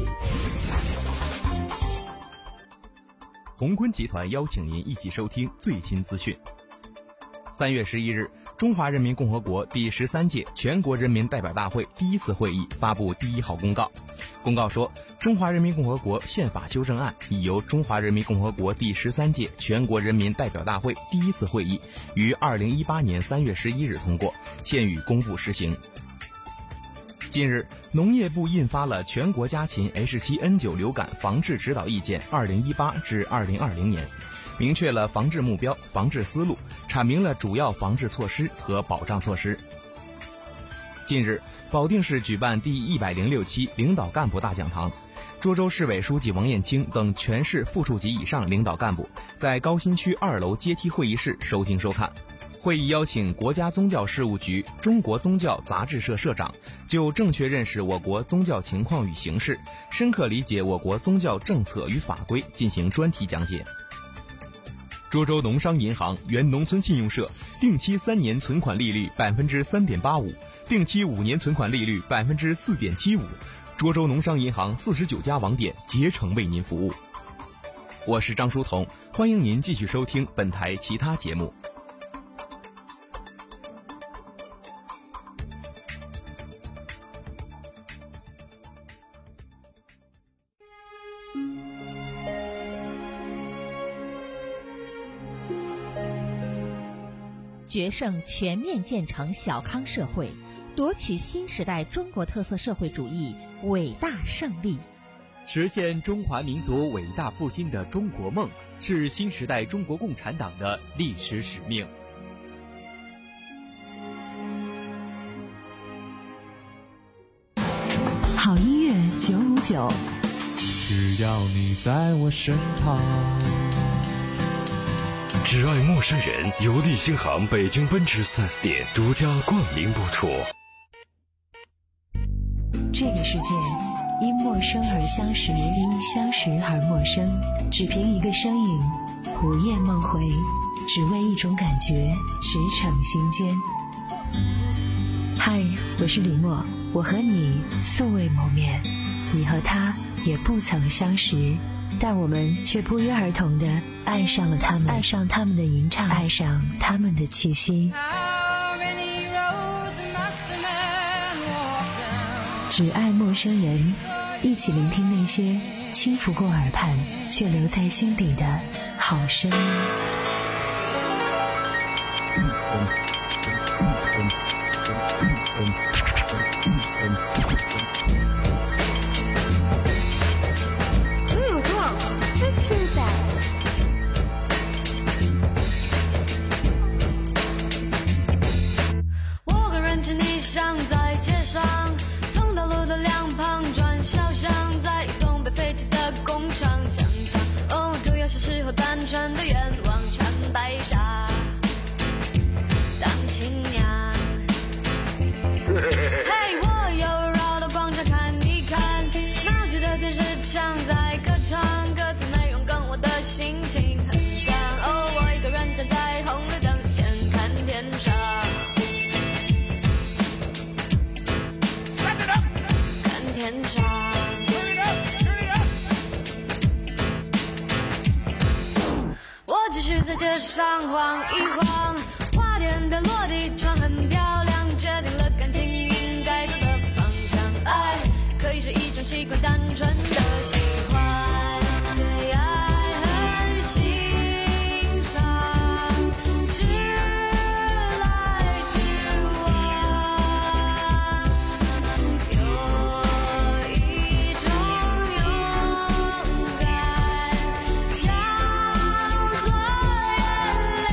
宏坤集团邀请您一起收听最新资讯。三月十一日，中华人民共和国第十三届全国人民代表大会第一次会议发布第一号公告。公告说，中华人民共和国宪法修正案已由中华人民共和国第十三届全国人民代表大会第一次会议于二零一八年三月十一日通过，现予公布实行。近日，农业部印发了《全国家禽 H 七 N 九 流感防治指导意见二零一八至二零二零年，明确了防治目标、防治思路，阐明了主要防治措施和保障措施。近日，保定市举办第一百零六期领导干部大讲堂，涿州市委书记王艳清等全市副处级以上领导干部在高新区二楼阶梯会议室收听收看。会议邀请国家宗教事务局中国宗教杂志社社长就正确认识我国宗教情况与形势，深刻理解我国宗教政策与法规进行专题讲解。涿州农商银行原农村信用社定期三年存款利率百分之三点八五，定期五年存款利率百分之四点七五。涿州农商银行四十九家网点竭诚为您服务。我是张书彤，欢迎您继续收听本台其他节目。 决胜全面建成小康社会，夺取新时代中国特色社会主义伟大胜利， 实现中华民族伟大复兴的中国梦，是新时代中国共产党的历史使命。 好音乐九五九， 只要你在我身旁。 只爱陌生人由立新行北京奔驰 四 S 店独家冠名播出。 这个世界因陌生而相识，因相识而陌生，只凭一个身影，午夜梦回，只为一种感觉，驰骋心间。嗨，我是李默，我和你素未谋面，你和他也不曾相识，但我们却不约而同地爱上了他们，爱上他们的吟唱，爱上他们的气息。只爱陌生人，一起聆听那些轻拂过耳畔却留在心底的好声音。 是时候单纯的愿望全摆上，当新娘。嘿，我又绕到广场看续在街上晃一晃，花店的落地窗很漂亮，决定了感情应该走的方向。爱可以是一种习惯，单纯的喜欢，对爱很欣赏，直来直往，有一种勇敢叫做原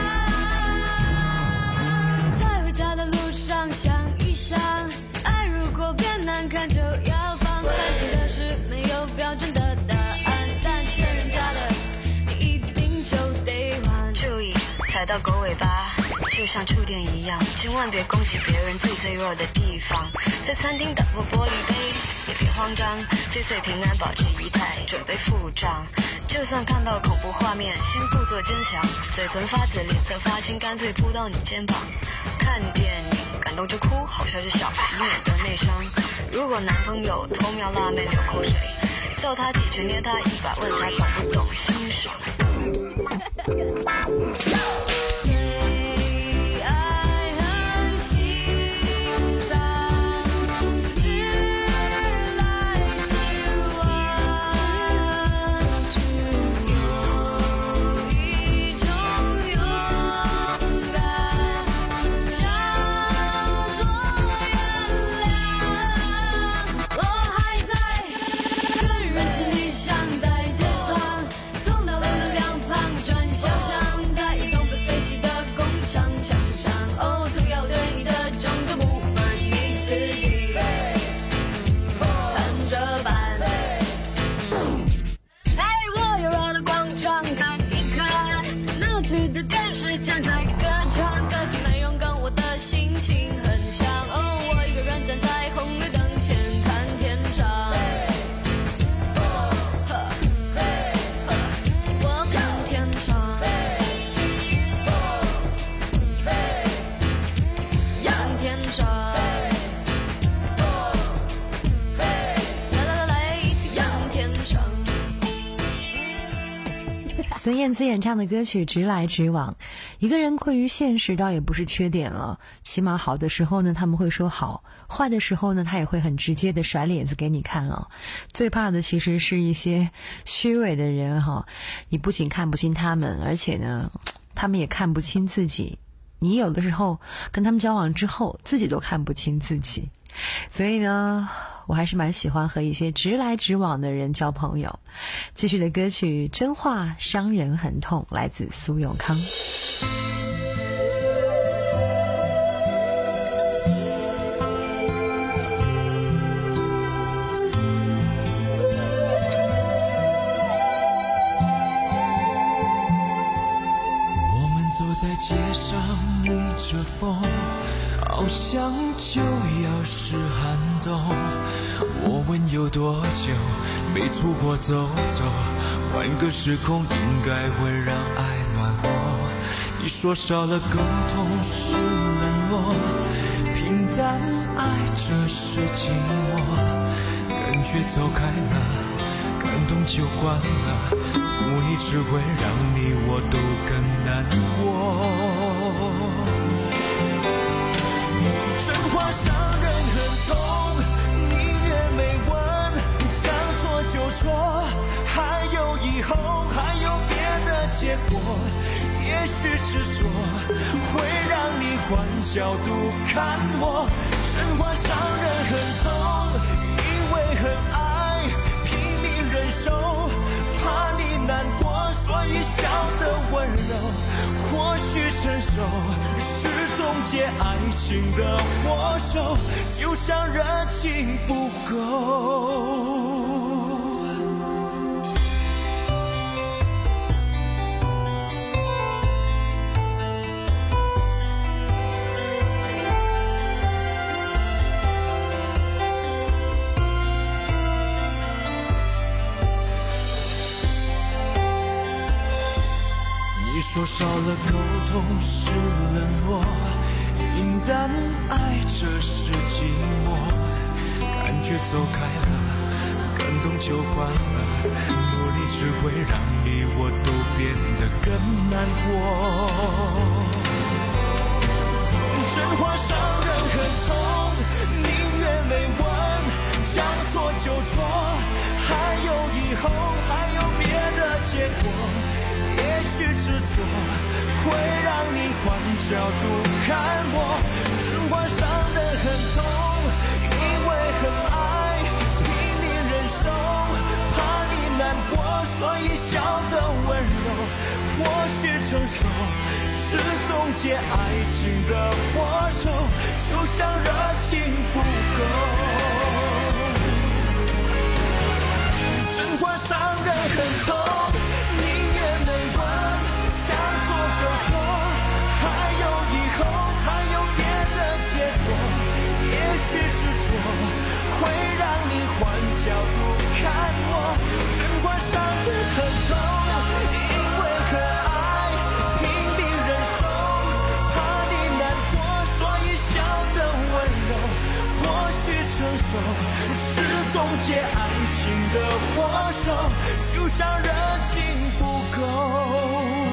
谅。在回家的路上想一想，爱如果变难看就要放，担心的是没有标准的答案，但欠人家的你一定就得还。 注意，踩到狗尾巴就像触电一样，千万别攻击别人最脆弱的地方。在餐厅打破玻璃杯也别慌张，岁岁平安保持仪态，准备付账。就算看到恐怖画面，先故作坚强，嘴唇发紫脸色发青，干脆扑到你肩膀。看电影感动就哭，好笑就笑，以免得内伤。如果男朋友偷瞄辣妹流口水，揍他几拳捏他一把，问他懂不懂欣赏。 对爱很欣赏，直来直往，只有一种勇敢叫做原谅。我还在跟人群里想，在街上从道路的两旁转小巷，在一栋被废弃的工厂墙上，哦，涂鸦对你的种种不满，你自己看着办。哎，我又绕了广场看一看，闹区的电视墙在歌唱，歌词内容跟我的心情很像。哦，我一个人站在红绿灯前看天长。我看天长，仰天长，来来来来，一起仰天长。 孙燕姿演唱的歌曲《直来直往》，一个人困于现实倒也不是缺点了，起码好的时候呢他们会说好，坏的时候呢他也会很直接的甩脸子给你看啊。最怕的其实是一些虚伪的人哈，你不仅看不清他们，而且呢他们也看不清自己，你有的时候跟他们交往之后自己都看不清自己。所以呢我还是蛮喜欢和一些直来直往的人交朋友。继续的歌曲《真话伤人很痛》，来自苏永康。 我们走在街上逆着风，好像就要是寒冬。我问有多久没出国走走，换个时空应该会让爱暖和。你说少了沟通是冷漠，平淡爱着是寂寞，感觉走开了，感动就关了，不理只会让你我都更难过。真话伤人很痛，你越没问，将错就错，还有以后，还有别的结果。也许执着会让你换角度看我。真话伤人很痛，因为很爱，拼命忍受，怕你难过，所以笑得温柔。或许成熟是终结爱情的祸首，就像热情不够。说少了沟通是冷落，平淡爱着是寂寞，感觉走开了，感动就关了，努力只会让你我都变得更难过。真话伤人很痛，宁愿没完，将错就错，还有以后，还有别的结果。也许执着会让你换角度看我。真话伤人很痛，因为很爱，拼命忍受，怕你难过，所以笑得温柔。或许成熟是终结爱情的火手，就像热情不够。真话伤人很痛，宁愿没完，将错就错，还有以后，还有别的结果。也许执着会让你换角度看我。真话伤人很痛，因为很爱，拼命忍受，怕你难过，所以笑得温柔。或许成熟是终结爱情的火手，就像热情不够。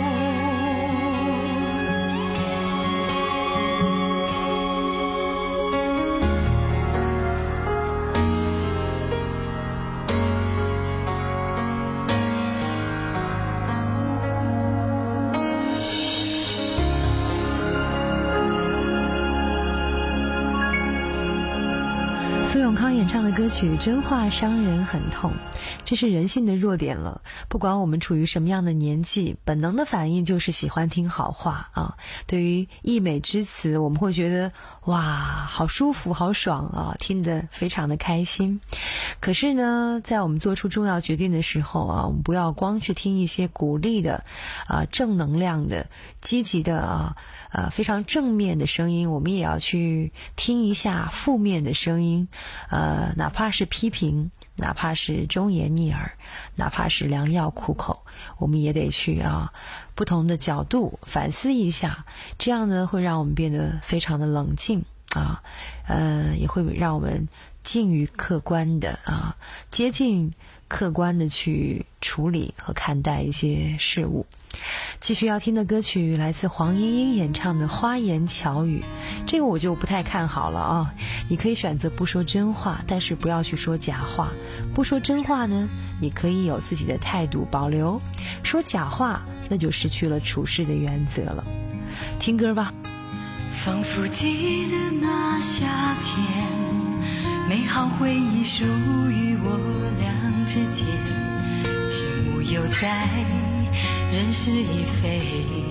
苏永康演唱的歌曲《真话伤人很痛》，这是人性的弱点了。不管我们处于什么样的年纪，本能的反应就是喜欢听好话啊。对于溢美之词，我们会觉得哇，好舒服，好爽啊，听得非常的开心。可是呢，在我们做出重要决定的时候啊，我们不要光去听一些鼓励的啊、正能量的、积极的啊。呃，非常正面的声音，我们也要去听一下负面的声音，呃，哪怕是批评，哪怕是忠言逆耳，哪怕是良药苦口，我们也得去啊，不同的角度反思一下，这样呢，会让我们变得非常的冷静啊，呃，也会让我们近于客观的啊，接近客观的去处理和看待一些事物。继续要听的歌曲来自黄莺莺演唱的《花言巧语》，这个我就不太看好了啊。你可以选择不说真话，但是不要去说假话。不说真话呢，你可以有自己的态度保留；说假话，那就失去了处事的原则了。听歌吧。 仿佛记得那夏天，美好回忆属于我俩之间，景物犹在，人事已非，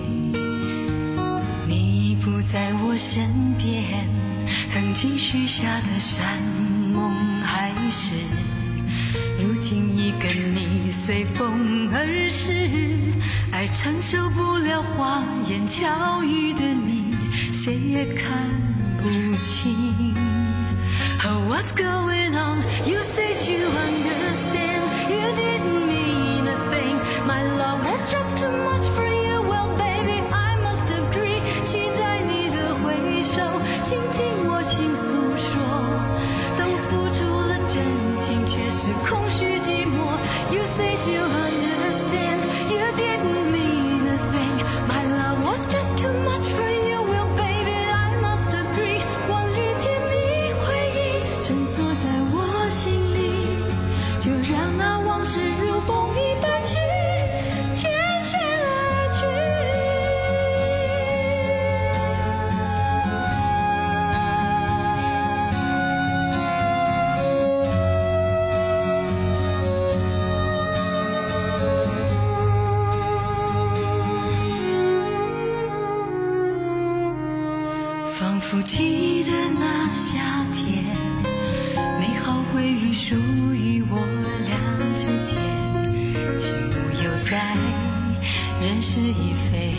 你不在我身边，曾经许下的山盟海誓，如今已跟你随风而逝。爱承受不了花言巧语的你，谁也看不清。Oh, what's going on? You said you understand, you didn't mean a thing. My love was just too much for you. Well, baby, I must agree. 期待你的回首，倾听我倾诉说，都付出了真情，却是空虚寂寞。You said you understand, you didn't mean a thing. My love was just too much for you. Well, baby, I must agree. 往日甜蜜回忆深锁在我心里，就让那往事如风一般去缱绻而去。仿佛记得那夏天，美好回忆属于我俩之间，景物犹在，人事已非，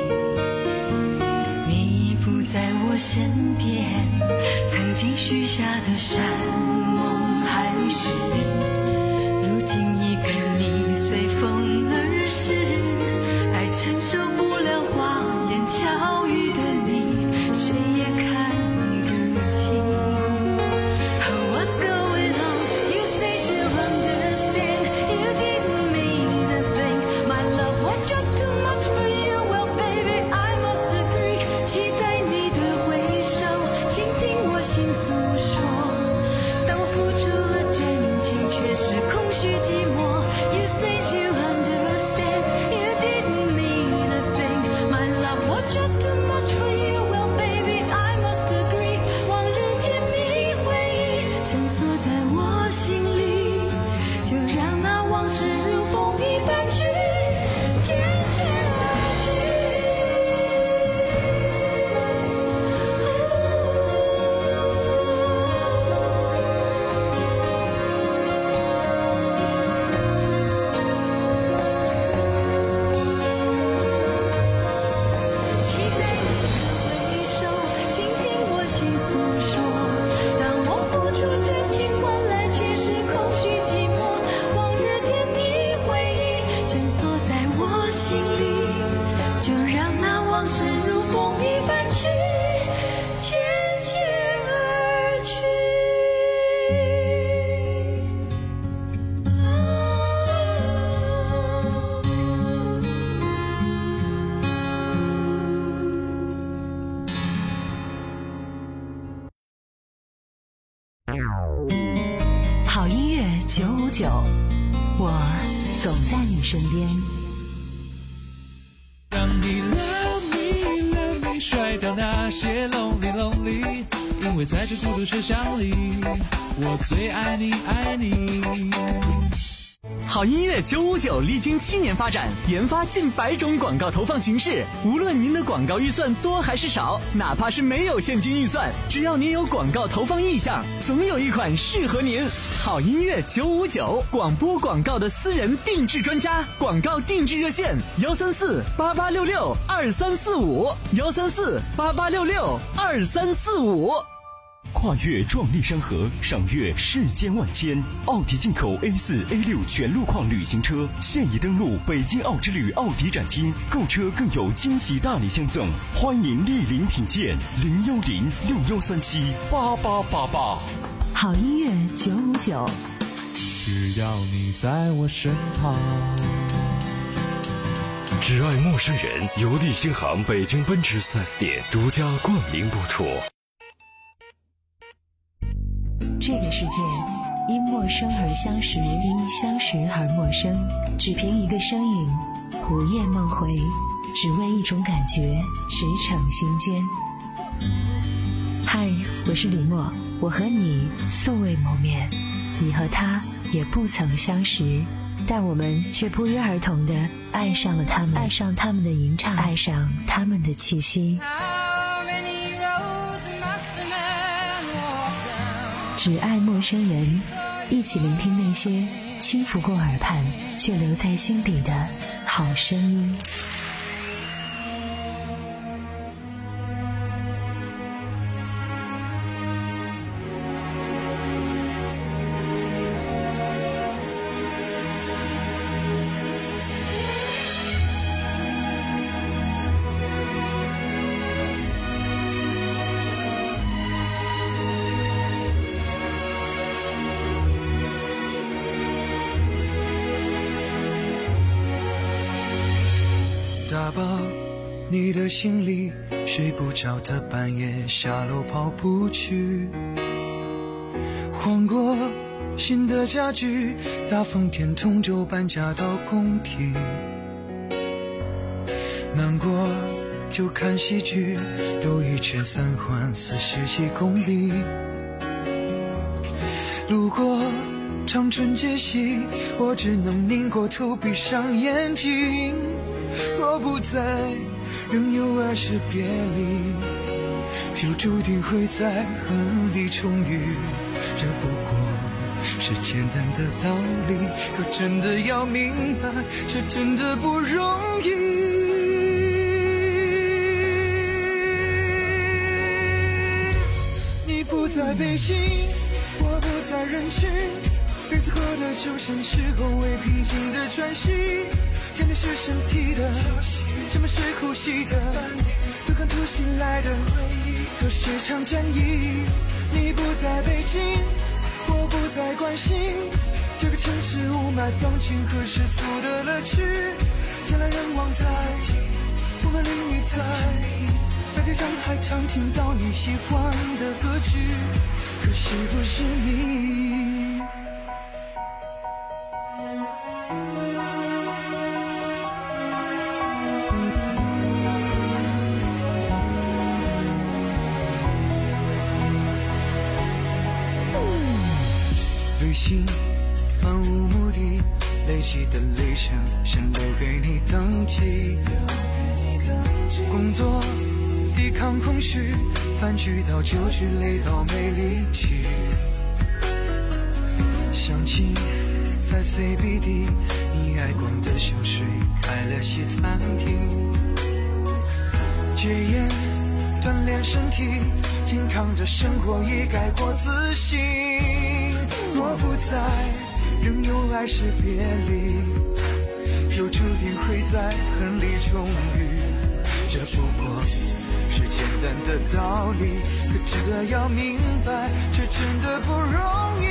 你不在我身边，曾经许下的山盟海誓，如今已跟你随风而逝。爱承受不了花言巧语的你，谁也看不清。Oh, what's going on? You say you understand, you didn't mean a thing. My love was just too much for you. 好音乐九五九，我总在你身边。 让你 love me love me 甩掉那些 lonely lonely， 因为在这孤独车厢里，我最爱你爱你。 好音乐九五九历经七年发展，研发近百种广告投放形式。无论您的广告预算多还是少，哪怕是没有现金预算，只要您有广告投放意向，总有一款适合您。好音乐九五九，广播广告的私人定制专家，广告定制热线：幺三四八八六六二三四五，幺三四八八六六二三四五。 跨越壮丽山河，赏阅世间万千。奥迪进口 A 四 A 六 全路况旅行车现已登陆北京奥之旅奥迪展厅，购车更有惊喜大礼相赠，欢迎莅临品鉴。零幺零六幺三七八八八八。 好音乐九五九， 只要你在我身旁。 只爱陌生人，由利星行北京奔驰 四 S 店独家冠名播出。 这个世界因陌生而相识，因相识而陌生。只凭一个身影，午夜梦回，只为一种感觉，驰骋心间。嗨，我是李默，我和你素未谋面，你和他也不曾相识，但我们却不约而同地爱上了他们，爱上他们的吟唱，爱上他们的气息。只爱陌生人，一起聆听那些轻拂过耳畔却留在心底的好声音。 打包你的行李，睡不着的半夜下楼跑步去，换过新的家具，大风天通州搬家到工体，难过就看戏剧，兜一圈三环四十几公里，路过长春街西，我只能拧过头闭上眼睛。若不在，仍有爱是别离，就注定会在恨里重遇。这不过是简单的道理，可真的要明白，这真的不容易。你不在北京，我不在人群，日子过得就像是后未平静的喘息，真的是身体的，怎么是呼吸的，都看突袭来的回忆，都是场战役。你不在北京，我不再关心这个城市雾霾放晴和世俗的乐趣，人来人往在，风和淋雨在，大街上还常听到你喜欢的歌曲，可是不是你？旅行漫无目的，累积的里程先留给你登记。工作抵抗空虚，饭局到酒局累到没力气。相亲在 C B D， 你爱逛的秀水开了西餐厅。戒烟锻炼身体，健康的生活已改过自新。若不在，仍有爱是别离，就注定会在恨里重遇。这不过是简单的道理，可值得要明白，这真的不容易。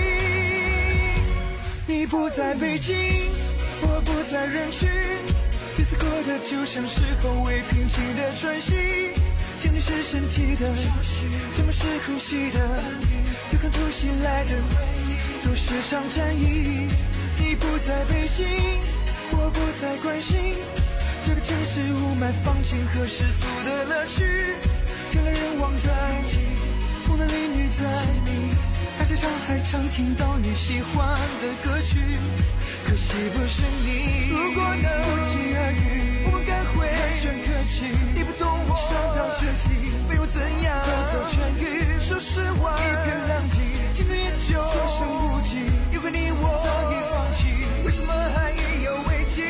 你不在北京，我不在人群，彼此过得就像是后未平静的喘息， 想你是身体的，怎么是呼吸的，对抗突袭来的都是场战役。你不在北京，我不再关心这个城市雾霾、放晴和世俗的乐趣。人来人往在，风男美女在，大街上还常听到你喜欢的歌曲。可惜不是你，如果能不期而遇，我们该会完全客气。你不懂我，伤到绝迹，没有怎样，早早痊愈。说实话，一片狼藉，青春也就所剩无几。有个你我早已放弃，为什么还意犹未尽？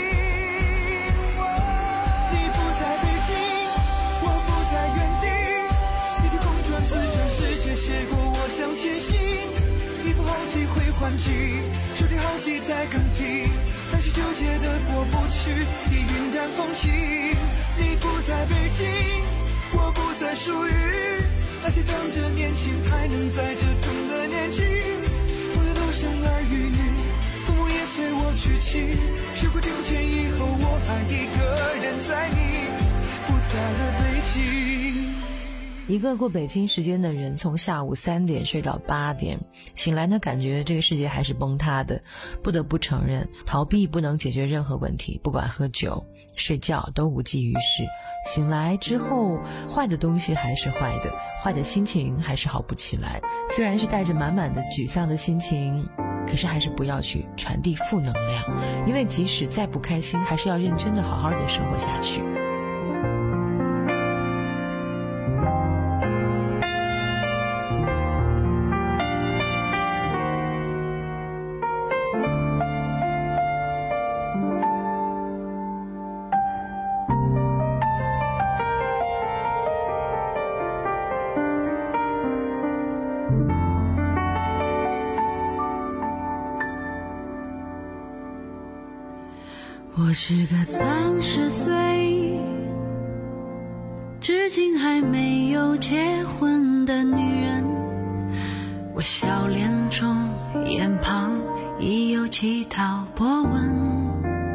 你不在北京，我不在原地，地球公转自转，世界写过我向前行。衣服好几回换季，手机好几代更替，但是纠结的过不去，你云淡风轻。你不在北京，我不再属于那些长着年轻还能在折腾的年纪。我的都生儿育女，父母也催我娶妻。时过境迁以后，我还一个人在你不在了北京。 一个过北京时间的人，从下午三点睡到八点，醒来呢，感觉这个世界还是崩塌的。不得不承认，逃避不能解决任何问题，不管喝酒、睡觉都无济于事。醒来之后，坏的东西还是坏的，坏的心情还是好不起来。虽然是带着满满的沮丧的心情，可是还是不要去传递负能量，因为即使再不开心，还是要认真的好好的生活下去。 我是个三十岁，至今还没有结婚的女人。我笑脸中眼旁已有几道波纹。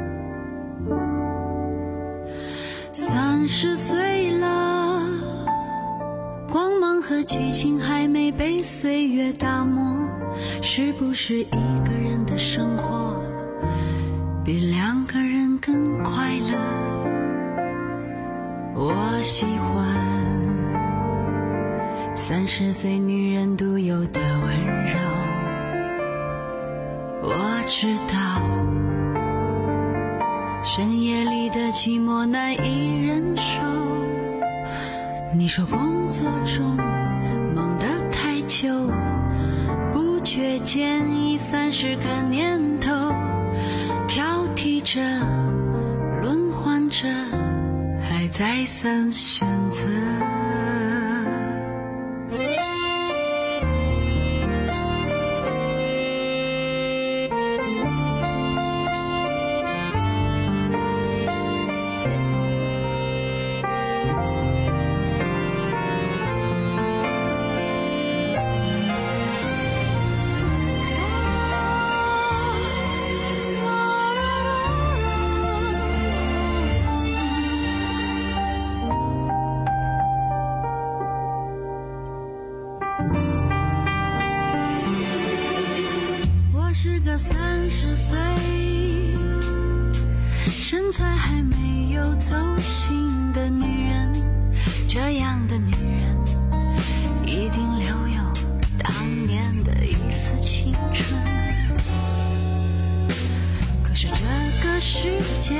三十岁了，光芒和激情还没被岁月打磨，是不是一个人的生活比两个人更快乐？我喜欢三十岁女人独有的温柔。我知道深夜里的寂寞难以忍受。你说工作中忙得太久，不觉间已三十个年头，挑剔着轮换着，还再三选择。是个三十岁，身材还没有走形的女人，这样的女人一定留有当年的一丝青春。可是这个世界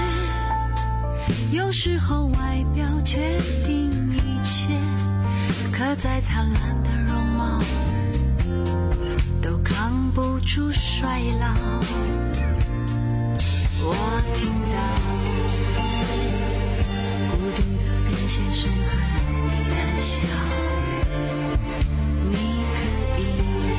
有时候外表决定一切，可再灿烂的容貌都扛不住衰老。我听到孤独的跟先生和你谈笑，你可以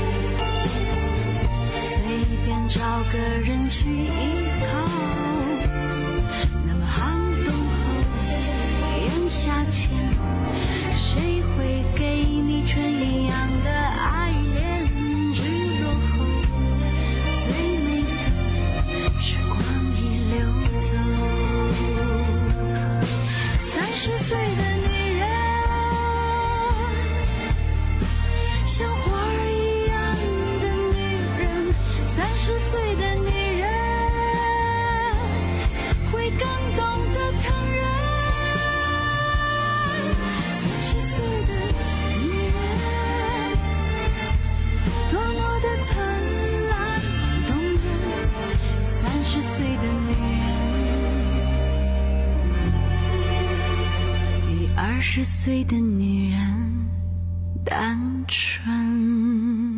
随便找个人去依靠。那么寒冬后炎夏前，谁会给你春一样的爱恋？时光已流走，三十岁的女人十岁的女人单纯。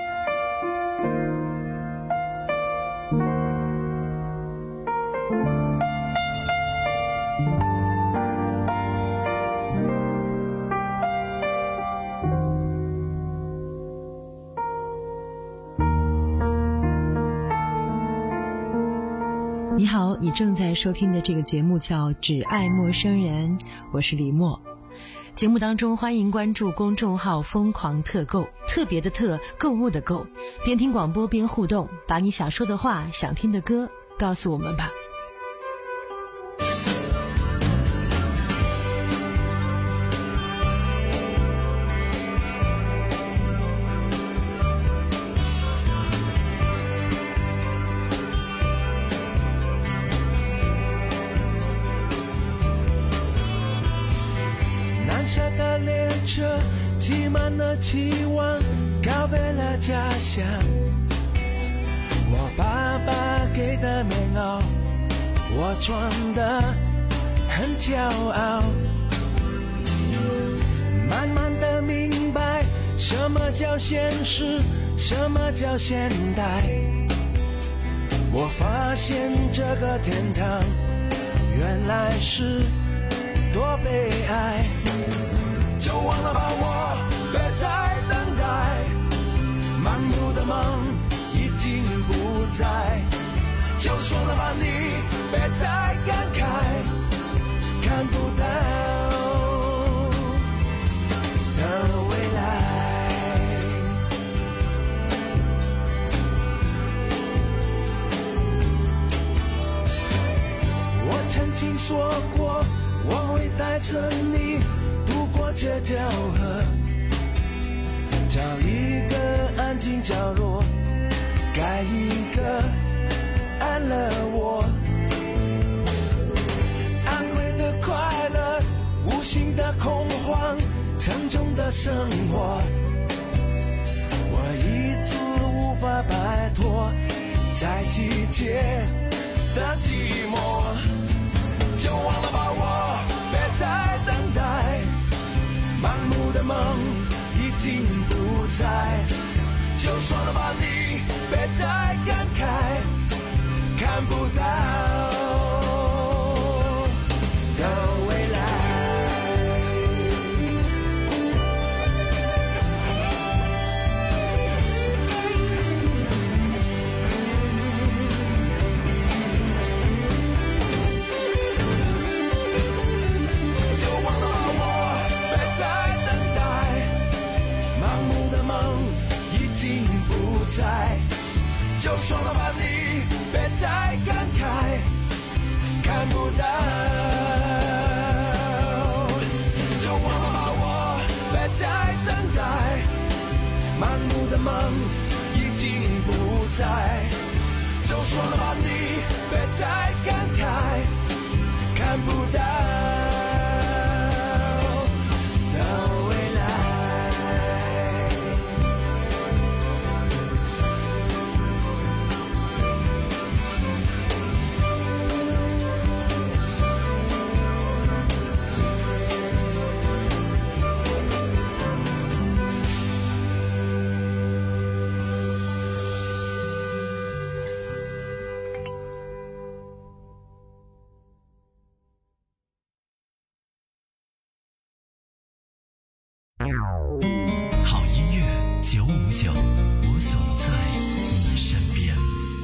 你好，你正在收听的这个节目叫《只爱陌生人》，我是李默。节目当中欢迎关注公众号疯狂特购，特别的特，购物的购，边听广播边互动，把你想说的话，想听的歌告诉我们吧。 挤满了期望，告别了家乡。我爸爸给的棉袄，我穿得很骄傲。慢慢的明白，什么叫现实，什么叫现代。我发现这个天堂，原来是多悲哀。就忘了把我，别再等待，盲目的梦已经不在。就说了吧，你别再感慨，看不到的未来。我曾经说过，我会带着你渡过这条河，找一个安静角落，盖一个安乐窝。安慰的快乐，无形的恐慌，沉重的生活，我一直无法摆脱，在季节的寂寞。就忘了吧，我别再等待，盲目的梦已经不在。就说了吧，你别再感慨，看不到的未来。就忘了吧，我别再等待，盲目的梦已经不在。就说了吧，你别再感慨，看不到。就忘了吧，我别再等待，盲目的梦已经不在。就说了吧，你别再感慨，看不到的未来。 好音乐九五九，我总在你身边。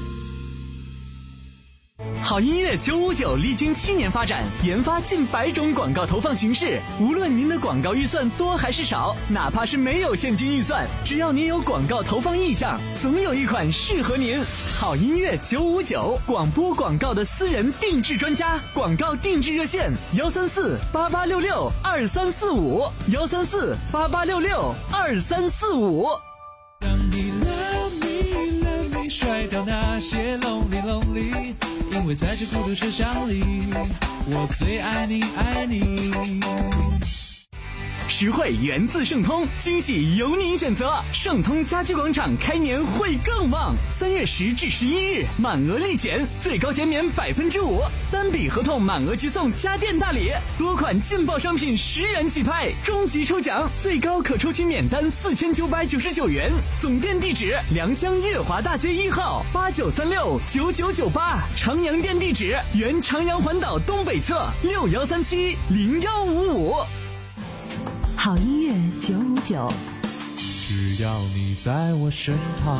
好音乐九五九历经七年发展，研发近百种广告投放形式。无论您的广告预算多还是少，哪怕是没有现金预算，只要您有广告投放意向，总有一款适合您。好音乐九五九，广播广告的私人定制专家，广告定制热线幺三四八八六六二三四五幺三四八八六六二三四五。 当你 love me love me 甩掉那些 lonely lonely， 因为在这孤独车厢里，我最爱你爱你。 实惠源自盛通，惊喜由您选择。盛通家居广场开年会更旺，三月十至十一日满额立减，最高减免百分之五，单笔合同满额即送家电大礼，多款劲爆商品十元起拍，终极抽奖最高可抽取免单四千九百九十九元。总店地址：良乡悦华大街一号八九三六九九九八，长阳店地址：原长阳环岛东北侧六幺三七零幺五五。 好音乐九五九， 只要你在我身旁。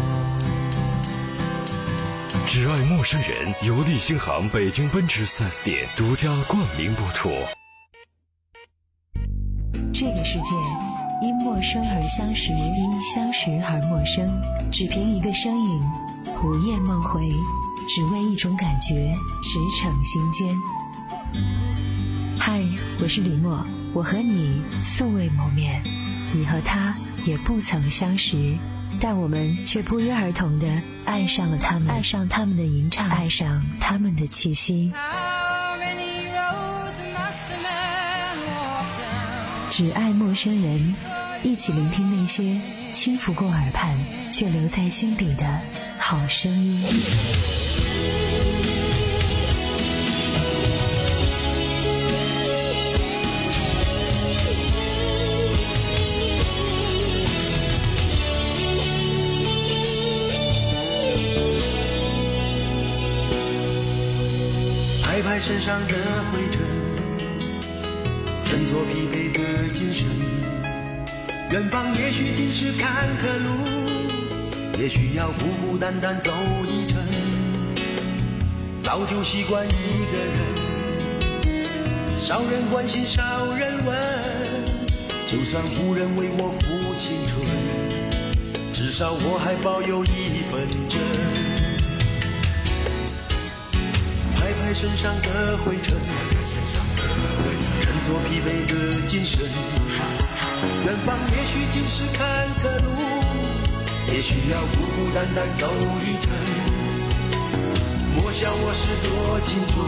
只爱陌生人由立新行北京奔驰 四 S 店独家冠名播出。 这个世界因陌生而相识，因相识而陌生，只凭一个身影，午夜梦回，只为一种感觉，驰骋心间。嗨，我是李默，我和你素未谋面，你和他也不曾相识，但我们却不约而同地爱上了他们，爱上他们的吟唱，爱上他们的气息。只爱陌生人，一起聆听那些轻拂过耳畔却留在心底的好声音。 拍拍身上的灰尘，振作疲惫的精神。远方也许尽是坎坷路，也许要孤孤单单走一程。早就习惯一个人，少人关心少人问，就算无人为我付青春，至少我还保有一份真。拍拍身上的灰尘，振作疲惫的精神。远方也许尽是坎坷路，也许要孤孤单单走一程。莫笑我是多情错，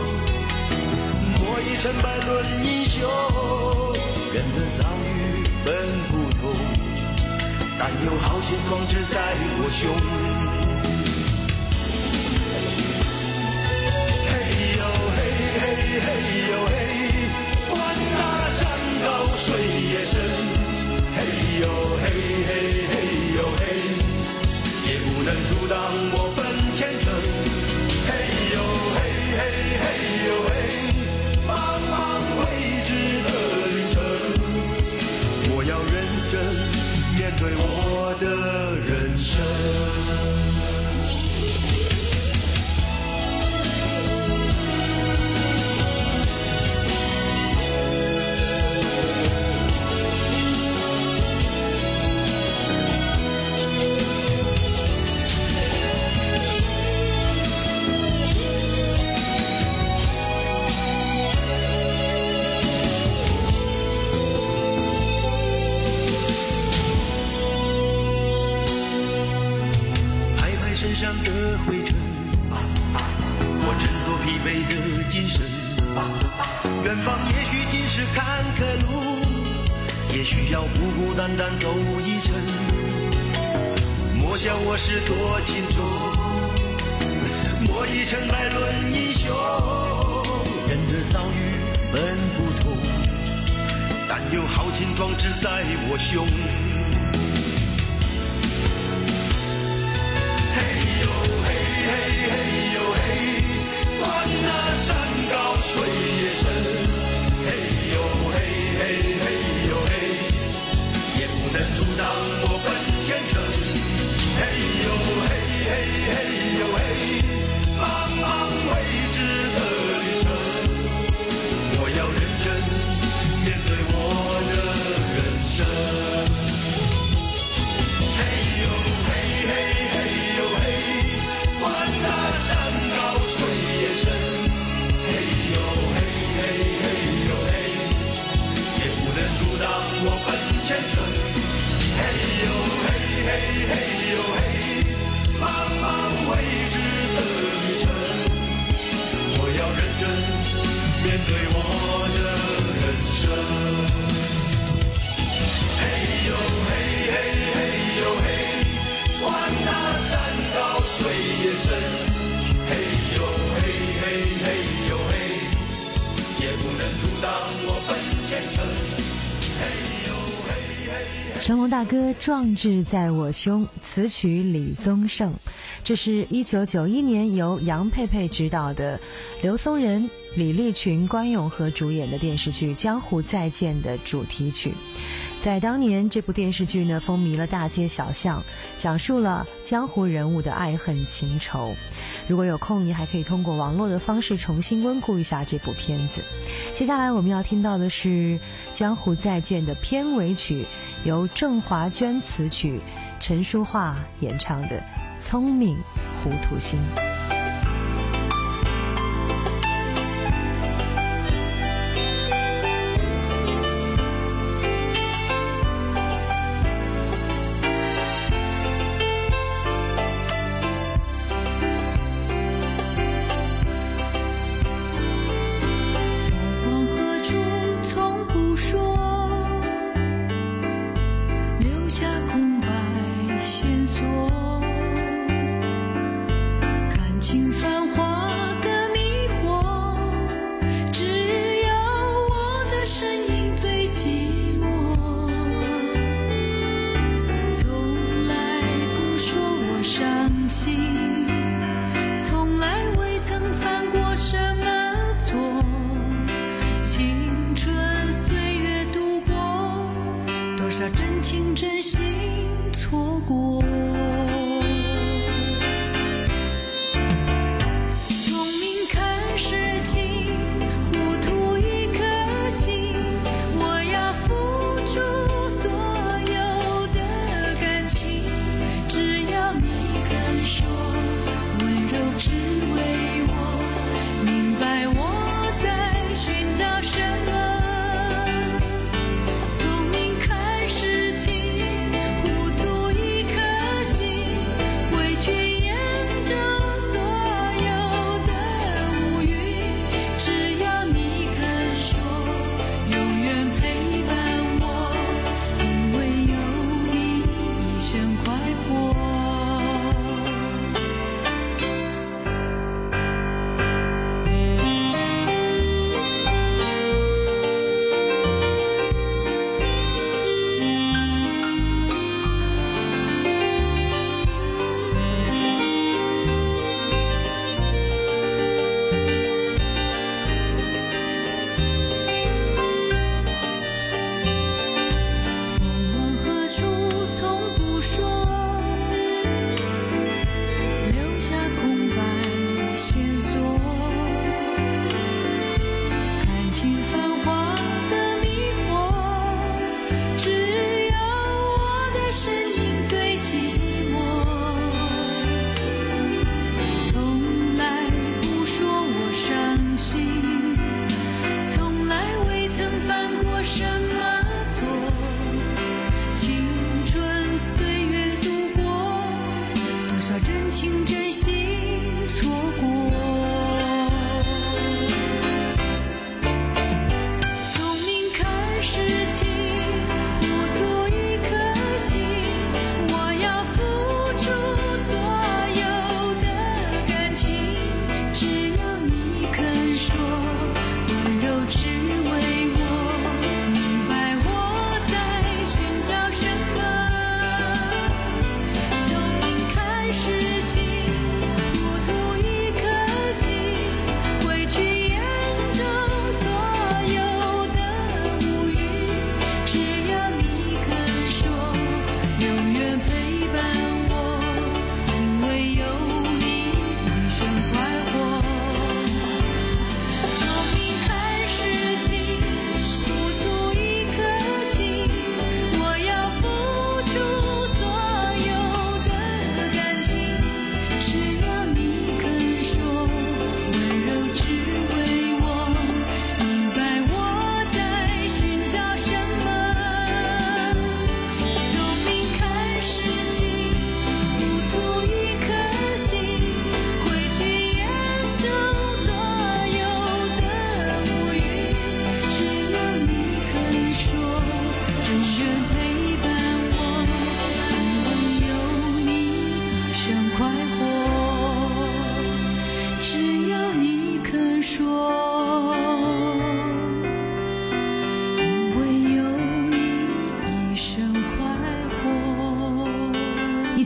莫以成败论英雄。人的遭遇本不同，但有豪情壮志在我胸。嘿嘿呦嘿，管那山高水也深，嘿呦嘿嘿嘿呦嘿，也不能阻挡我奔前程。嘿呦嘿嘿嘿呦嘿，茫茫未知的旅程，我要认真面对我的人生。身上的灰尘，我振作疲惫的精神。远方也许尽是坎坷路，也许要孤孤单单走一程。莫笑我是多情错，莫以成败论英雄。人的遭遇本不同，但有豪情壮志在我胸。嘿呦嘿嘿嘿呦嘿，管那山高水也深。嘿呦嘿嘿嘿呦嘿，也不能阻挡我奔前程。嘿呦嘿嘿嘿呦嘿，茫茫未知的旅程，我要认真面对我的人生。 阻挡我奔前程。 成龙大哥壮志在我胸，词曲李宗盛。这是一九九一年由杨佩佩执导的，刘松仁、李立群、关咏荷主演的电视剧《江湖再见》的主题曲。在当年，这部电视剧呢风靡了大街小巷，讲述了江湖人物的爱恨情仇。如果有空，你还可以通过网络的方式重新温故一下这部片子。接下来我们要听到的是《江湖再见》的片尾曲，由郑华娟词曲，陈淑桦演唱的《聪明糊涂心》。 聪明看事情。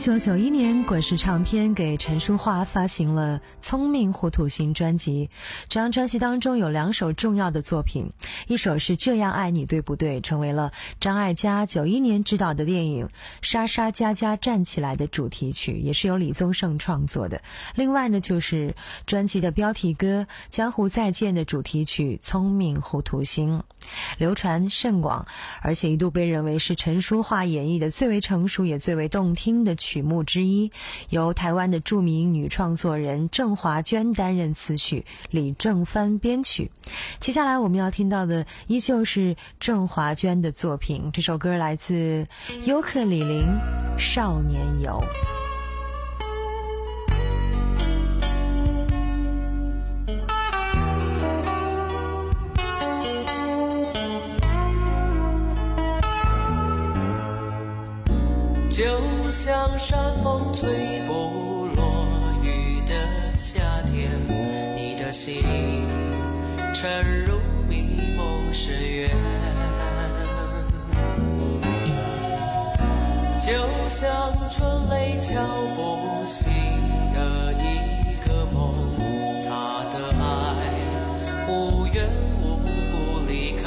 九九一年，滚石唱片给陈淑桦发行了《聪明糊涂心》专辑。这张专辑当中有两首重要的作品，一首是《这样爱你对不对》，成为了张艾嘉九一年执导的电影《莎莎佳佳站起来》的主题曲，也是由李宗盛创作的。另外呢，就是专辑的标题歌《江湖再见》的主题曲《聪明糊涂心》，流传甚广，而且一度被认为是陈淑桦演绎的最为成熟也最为动听的曲目之一，由台湾的著名女创作人郑华娟担任词曲，李正帆编曲。接下来我们要听到的依旧是郑华娟的作品，这首歌来自尤克里里《少年游》。 就像山风吹不落雨的夏天，你的心沉入迷梦深渊，就像春雷敲不醒的一个梦，他的爱无缘无故离开，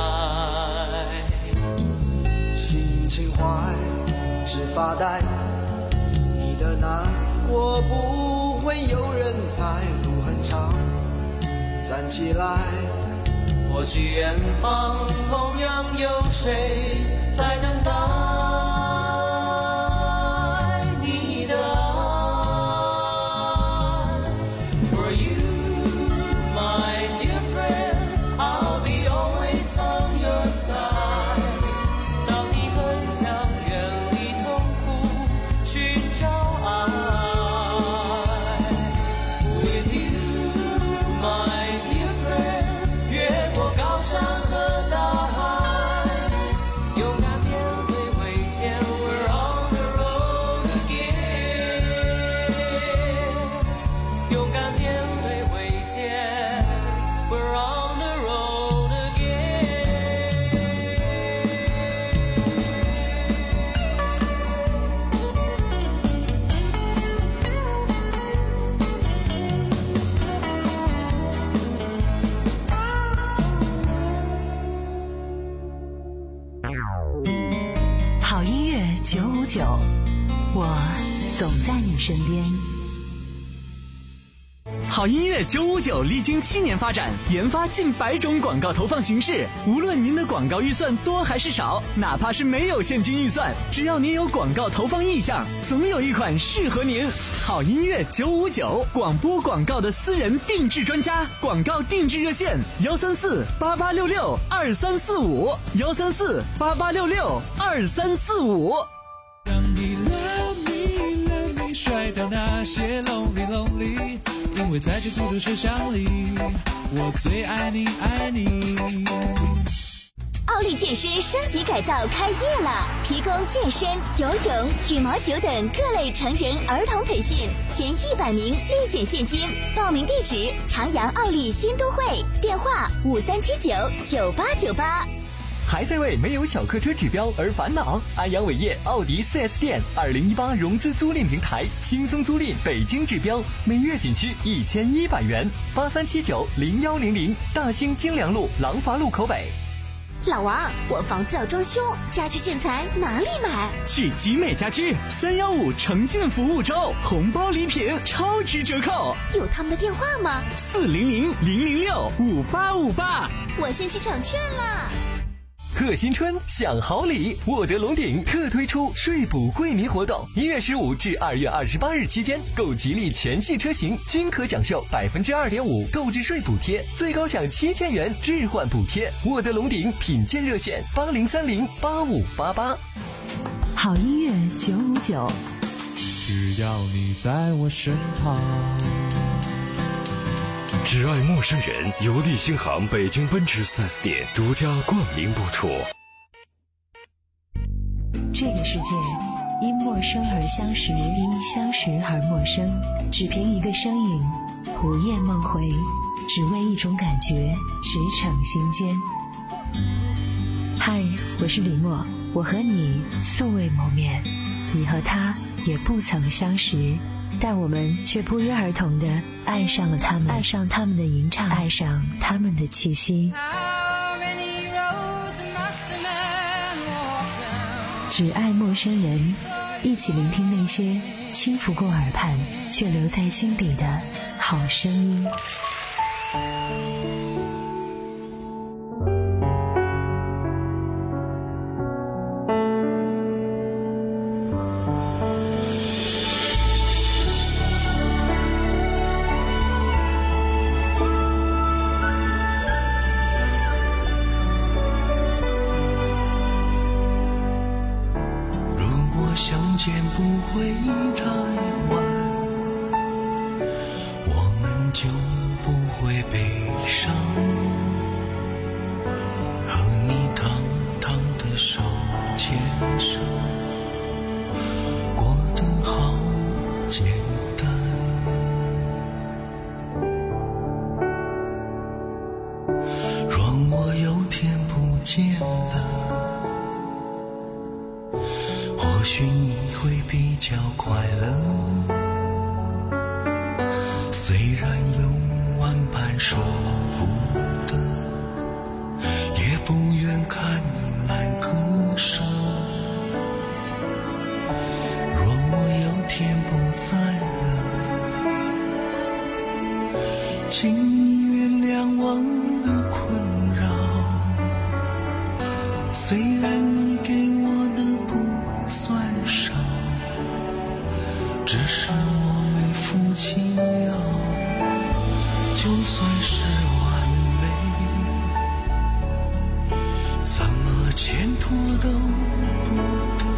心情坏只发呆，你的难过不会有人猜，路很长，站起来， 或许远方同样有谁在等待你的爱。 For you, my dear friend, I'll be always on your side。 当你很想远离痛苦，寻找爱。 With you, my dear friend， 越过高山和大海，勇敢面对危险。 We're on the road again， 勇敢面对危险。 We're on the road again。 好音乐九五九，我总在你身边。 好音乐九五九历经七年发展，研发近百种广告投放形式。无论您的广告预算多还是少，哪怕是没有现金预算，只要您有广告投放意向，总有一款适合您。好音乐九五九，广播广告的私人定制专家，广告定制热线：幺三四八八六六二三四五，幺三四八八六六二三四五。 让你 love me love me 甩掉那些 lonely lonely， 因为在这孤独车厢里，我最爱你爱你。 奥利健身升级改造开业了，提供健身、游泳、羽毛球等各类成人儿童培训，前一百名立减现金。报名地址：长阳奥利新都会，电话五三七九九八九八。 还在为没有小客车指标而烦恼？安阳伟业奥迪 四 S 店二零一八融资租赁平台，轻松租赁北京指标，每月仅需一千一百元。八三七九零幺零零，大兴京良路廊坊路口北。 老王，我房子要装修，家居建材哪里买？ 去集美家居三幺五诚信服务周，红包礼品超值折扣。 有他们的电话吗？ 四零零零零六五八五八。 我先去抢券啦。 贺新春享好礼，沃德龙鼎特推出税补惠民活动，一月十五至二月二十八日期间，购吉利全系车型均可享受百分之二点五购置税补贴，最高享七千元置换补贴。沃德龙鼎品鉴热线：八零三零八五八八。 好音乐九五九， 只要你在我身旁。 只爱陌生人，由利星行北京奔驰 四 S 店独家冠名播出。 这个世界因陌生而相识，因相识而陌生，只凭一个身影，午夜梦回，只为一种感觉，驰骋心间。嗨，我是李默，我和你素未谋面，你和他也不曾相识，但我们却不约而同地爱上了他们，爱上他们的吟唱，爱上他们的气息。只爱陌生人，一起聆听那些轻拂过耳畔却留在心底的好声音。 相见不会太晚，我们就不会悲伤，和你堂堂的手牵手，过得好简单。若我有天不见了，或许你会比较快乐，虽然有万般舍不得，也不愿看你难割舍。若我有天不在了，请你原谅我的困扰，虽然你给我的不算少，只是我没福气要，就算是完美，怎么牵拖都不对，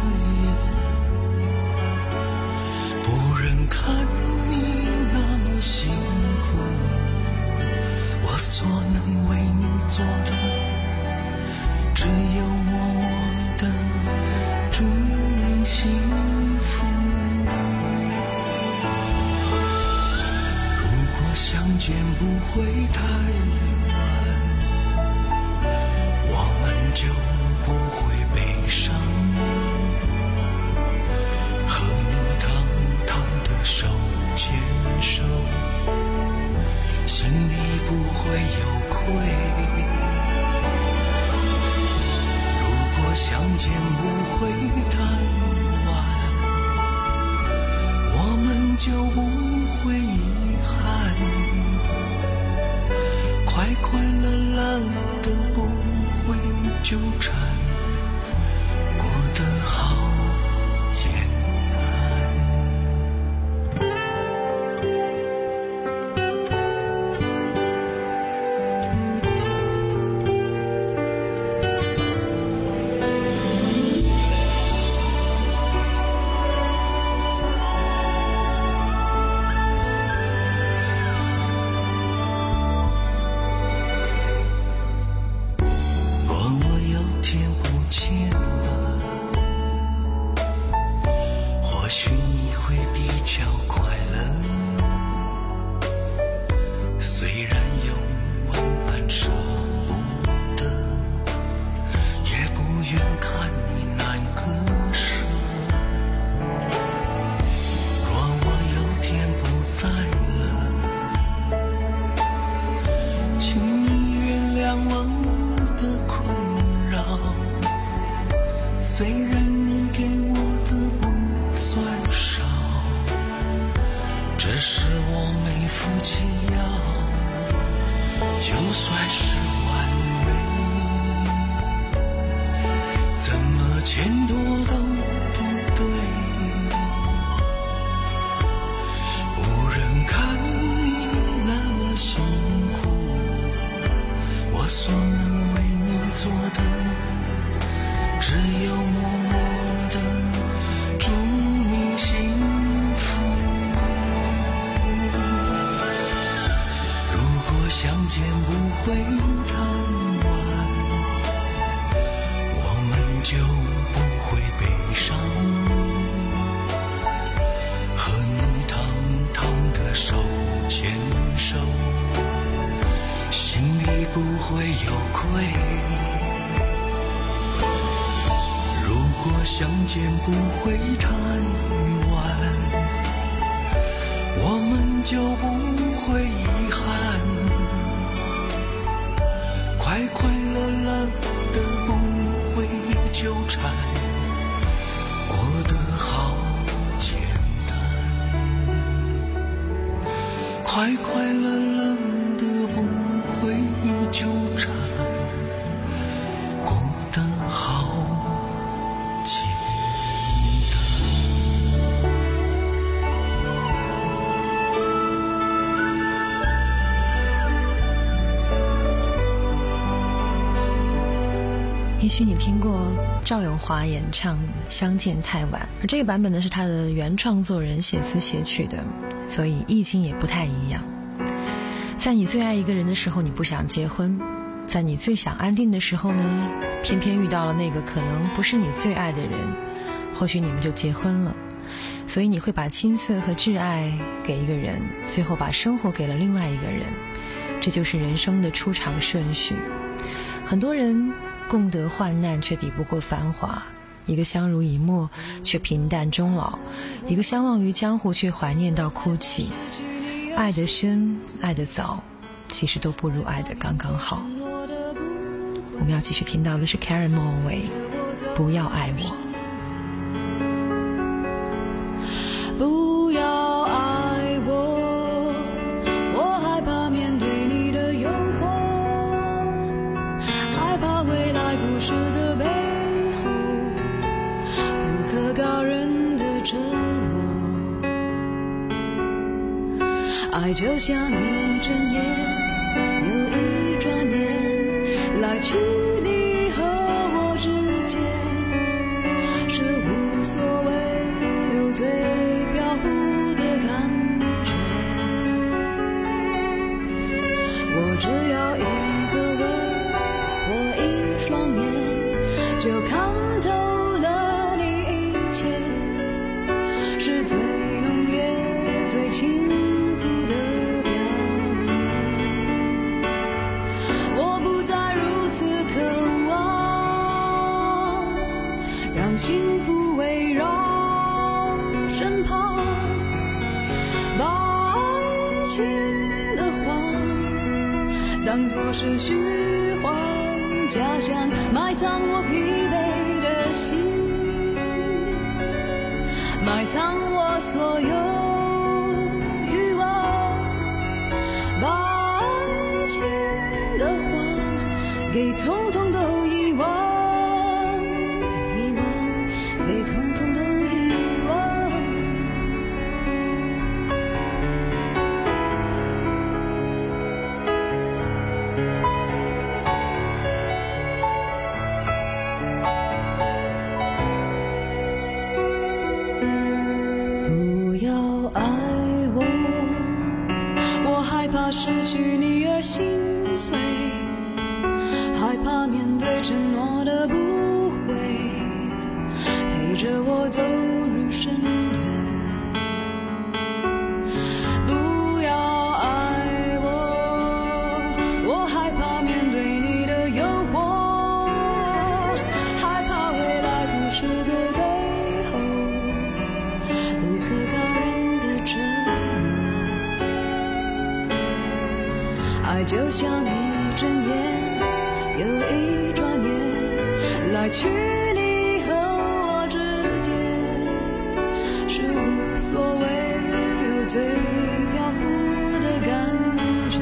不忍看你那么辛苦，我所能为你做的只有默默的祝你幸福。如果相见不会太晚，我们就不会悲伤，和你堂堂的手牵手，心里不会有愧。如果相见不会太晚，我们就不会遗憾，快快乐乐的不会纠缠，过得好简虽然你给我的不算少，只是我没福气要，就算是完美，怎么牵拖都不对，不忍看你那么辛苦，我所能为你做的只有默默的祝你幸福。如果相见不会太晚，我们就不会悲伤，和你堂堂的手牵手，心里不会有愧。如果相见不会太晚， 们就不会遗憾，快快乐乐的不会纠缠，过得好简单，快快乐乐的不会纠缠，过得好简也许你听过赵咏华演唱《相见太晚》，而这个版本呢是他的原创作人写词写曲的，所以意境也不太一样。在你最爱一个人的时候，你不想结婚；在你最想安定的时候呢，偏偏遇到了那个可能不是你最爱的人，或许你们就结婚了。所以你会把青涩和挚爱给一个人，最后把生活给了另外一个人，这就是人生的出场顺序。很多人共得患难，却抵不过繁华；一个相濡以沫，却平淡终老；一个相忘于江湖，却怀念到哭泣。爱得深，爱得早，其实都不如爱得刚刚好。我们要继续听到的是 Karen 莫文蔚，不要爱我。 不要爱我，我害怕面对你的诱惑，害怕未来故事的背后不可告人的折磨。爱就像一阵烟，又一转眼，来去你和我之间，是无所谓又最飘忽的感觉。我只要一个吻或一双眼，就看透了你一切，是最浓烈最轻浮的表面。我不再如此渴望让幸福围绕身旁，把爱情的谎当作是虚幻假象，埋葬我疲惫的心，埋藏我所有欲望，把爱情的谎给统统都遗忘，遗忘，给统统都遗忘。不要爱我，我害怕失去你而心碎，害怕面对承诺的不会陪着我走入深渊。不要爱我，我害怕面对你的诱惑，害怕未来故事的背后不可告人的折磨。爱就像一阵烟，又一转眼，来去你和我之间，是无所谓又最飘忽的感觉。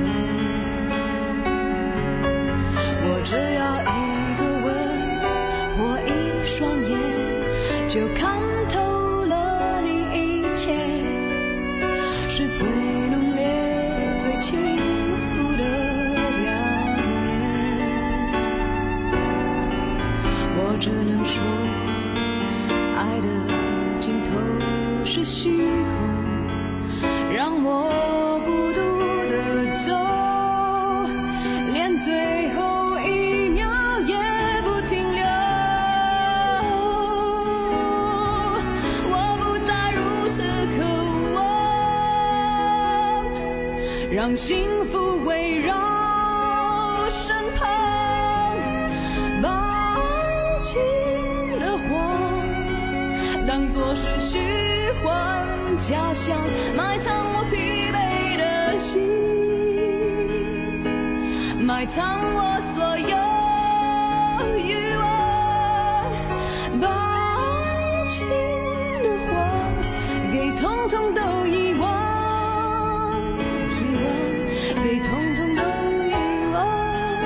我只要一个吻或一双眼，就看透了你一切，是最浓烈最轻浮的表面。我只能说，爱的尽头是虚空，让我孤独的走，连最后一秒也不停留。我不再如此渴望让幸福围绕身旁，把爱情的谎当作是虚幻家乡，埋藏我疲惫的心，埋藏我所有欲望，把爱情的谎给统统都遗忘，遗忘，给统统都遗忘。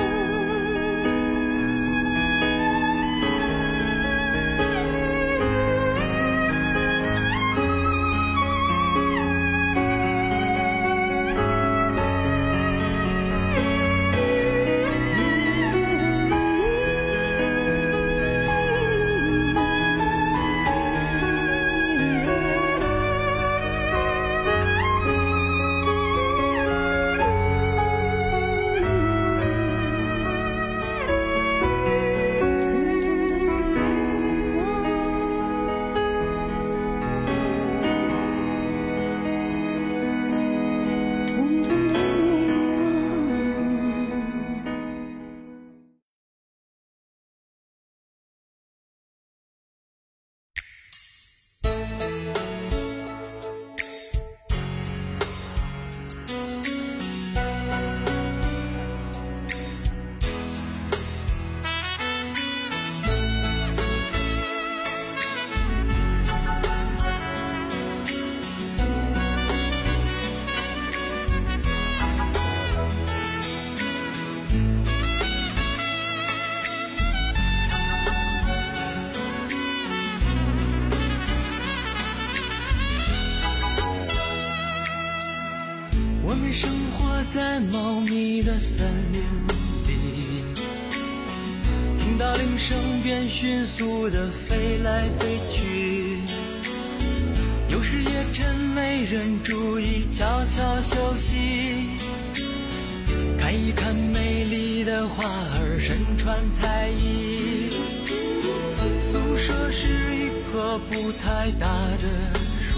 我们生活在茂密的森林里，听到铃声便迅速地飞来飞去，有时也趁没人注意悄悄休息，看一看美丽的花儿身穿彩衣。宿舍是一棵不太大的树，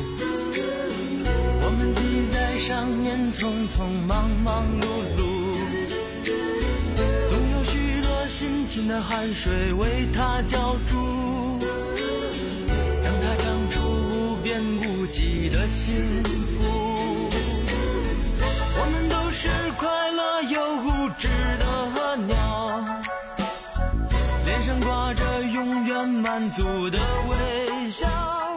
我们挤在上面匆匆忙忙碌碌，总有许多辛勤的汗水为它浇筑，让它长出无边无际的幸福。我们都是快乐又无知的鸟，脸上挂着永远满足的微笑。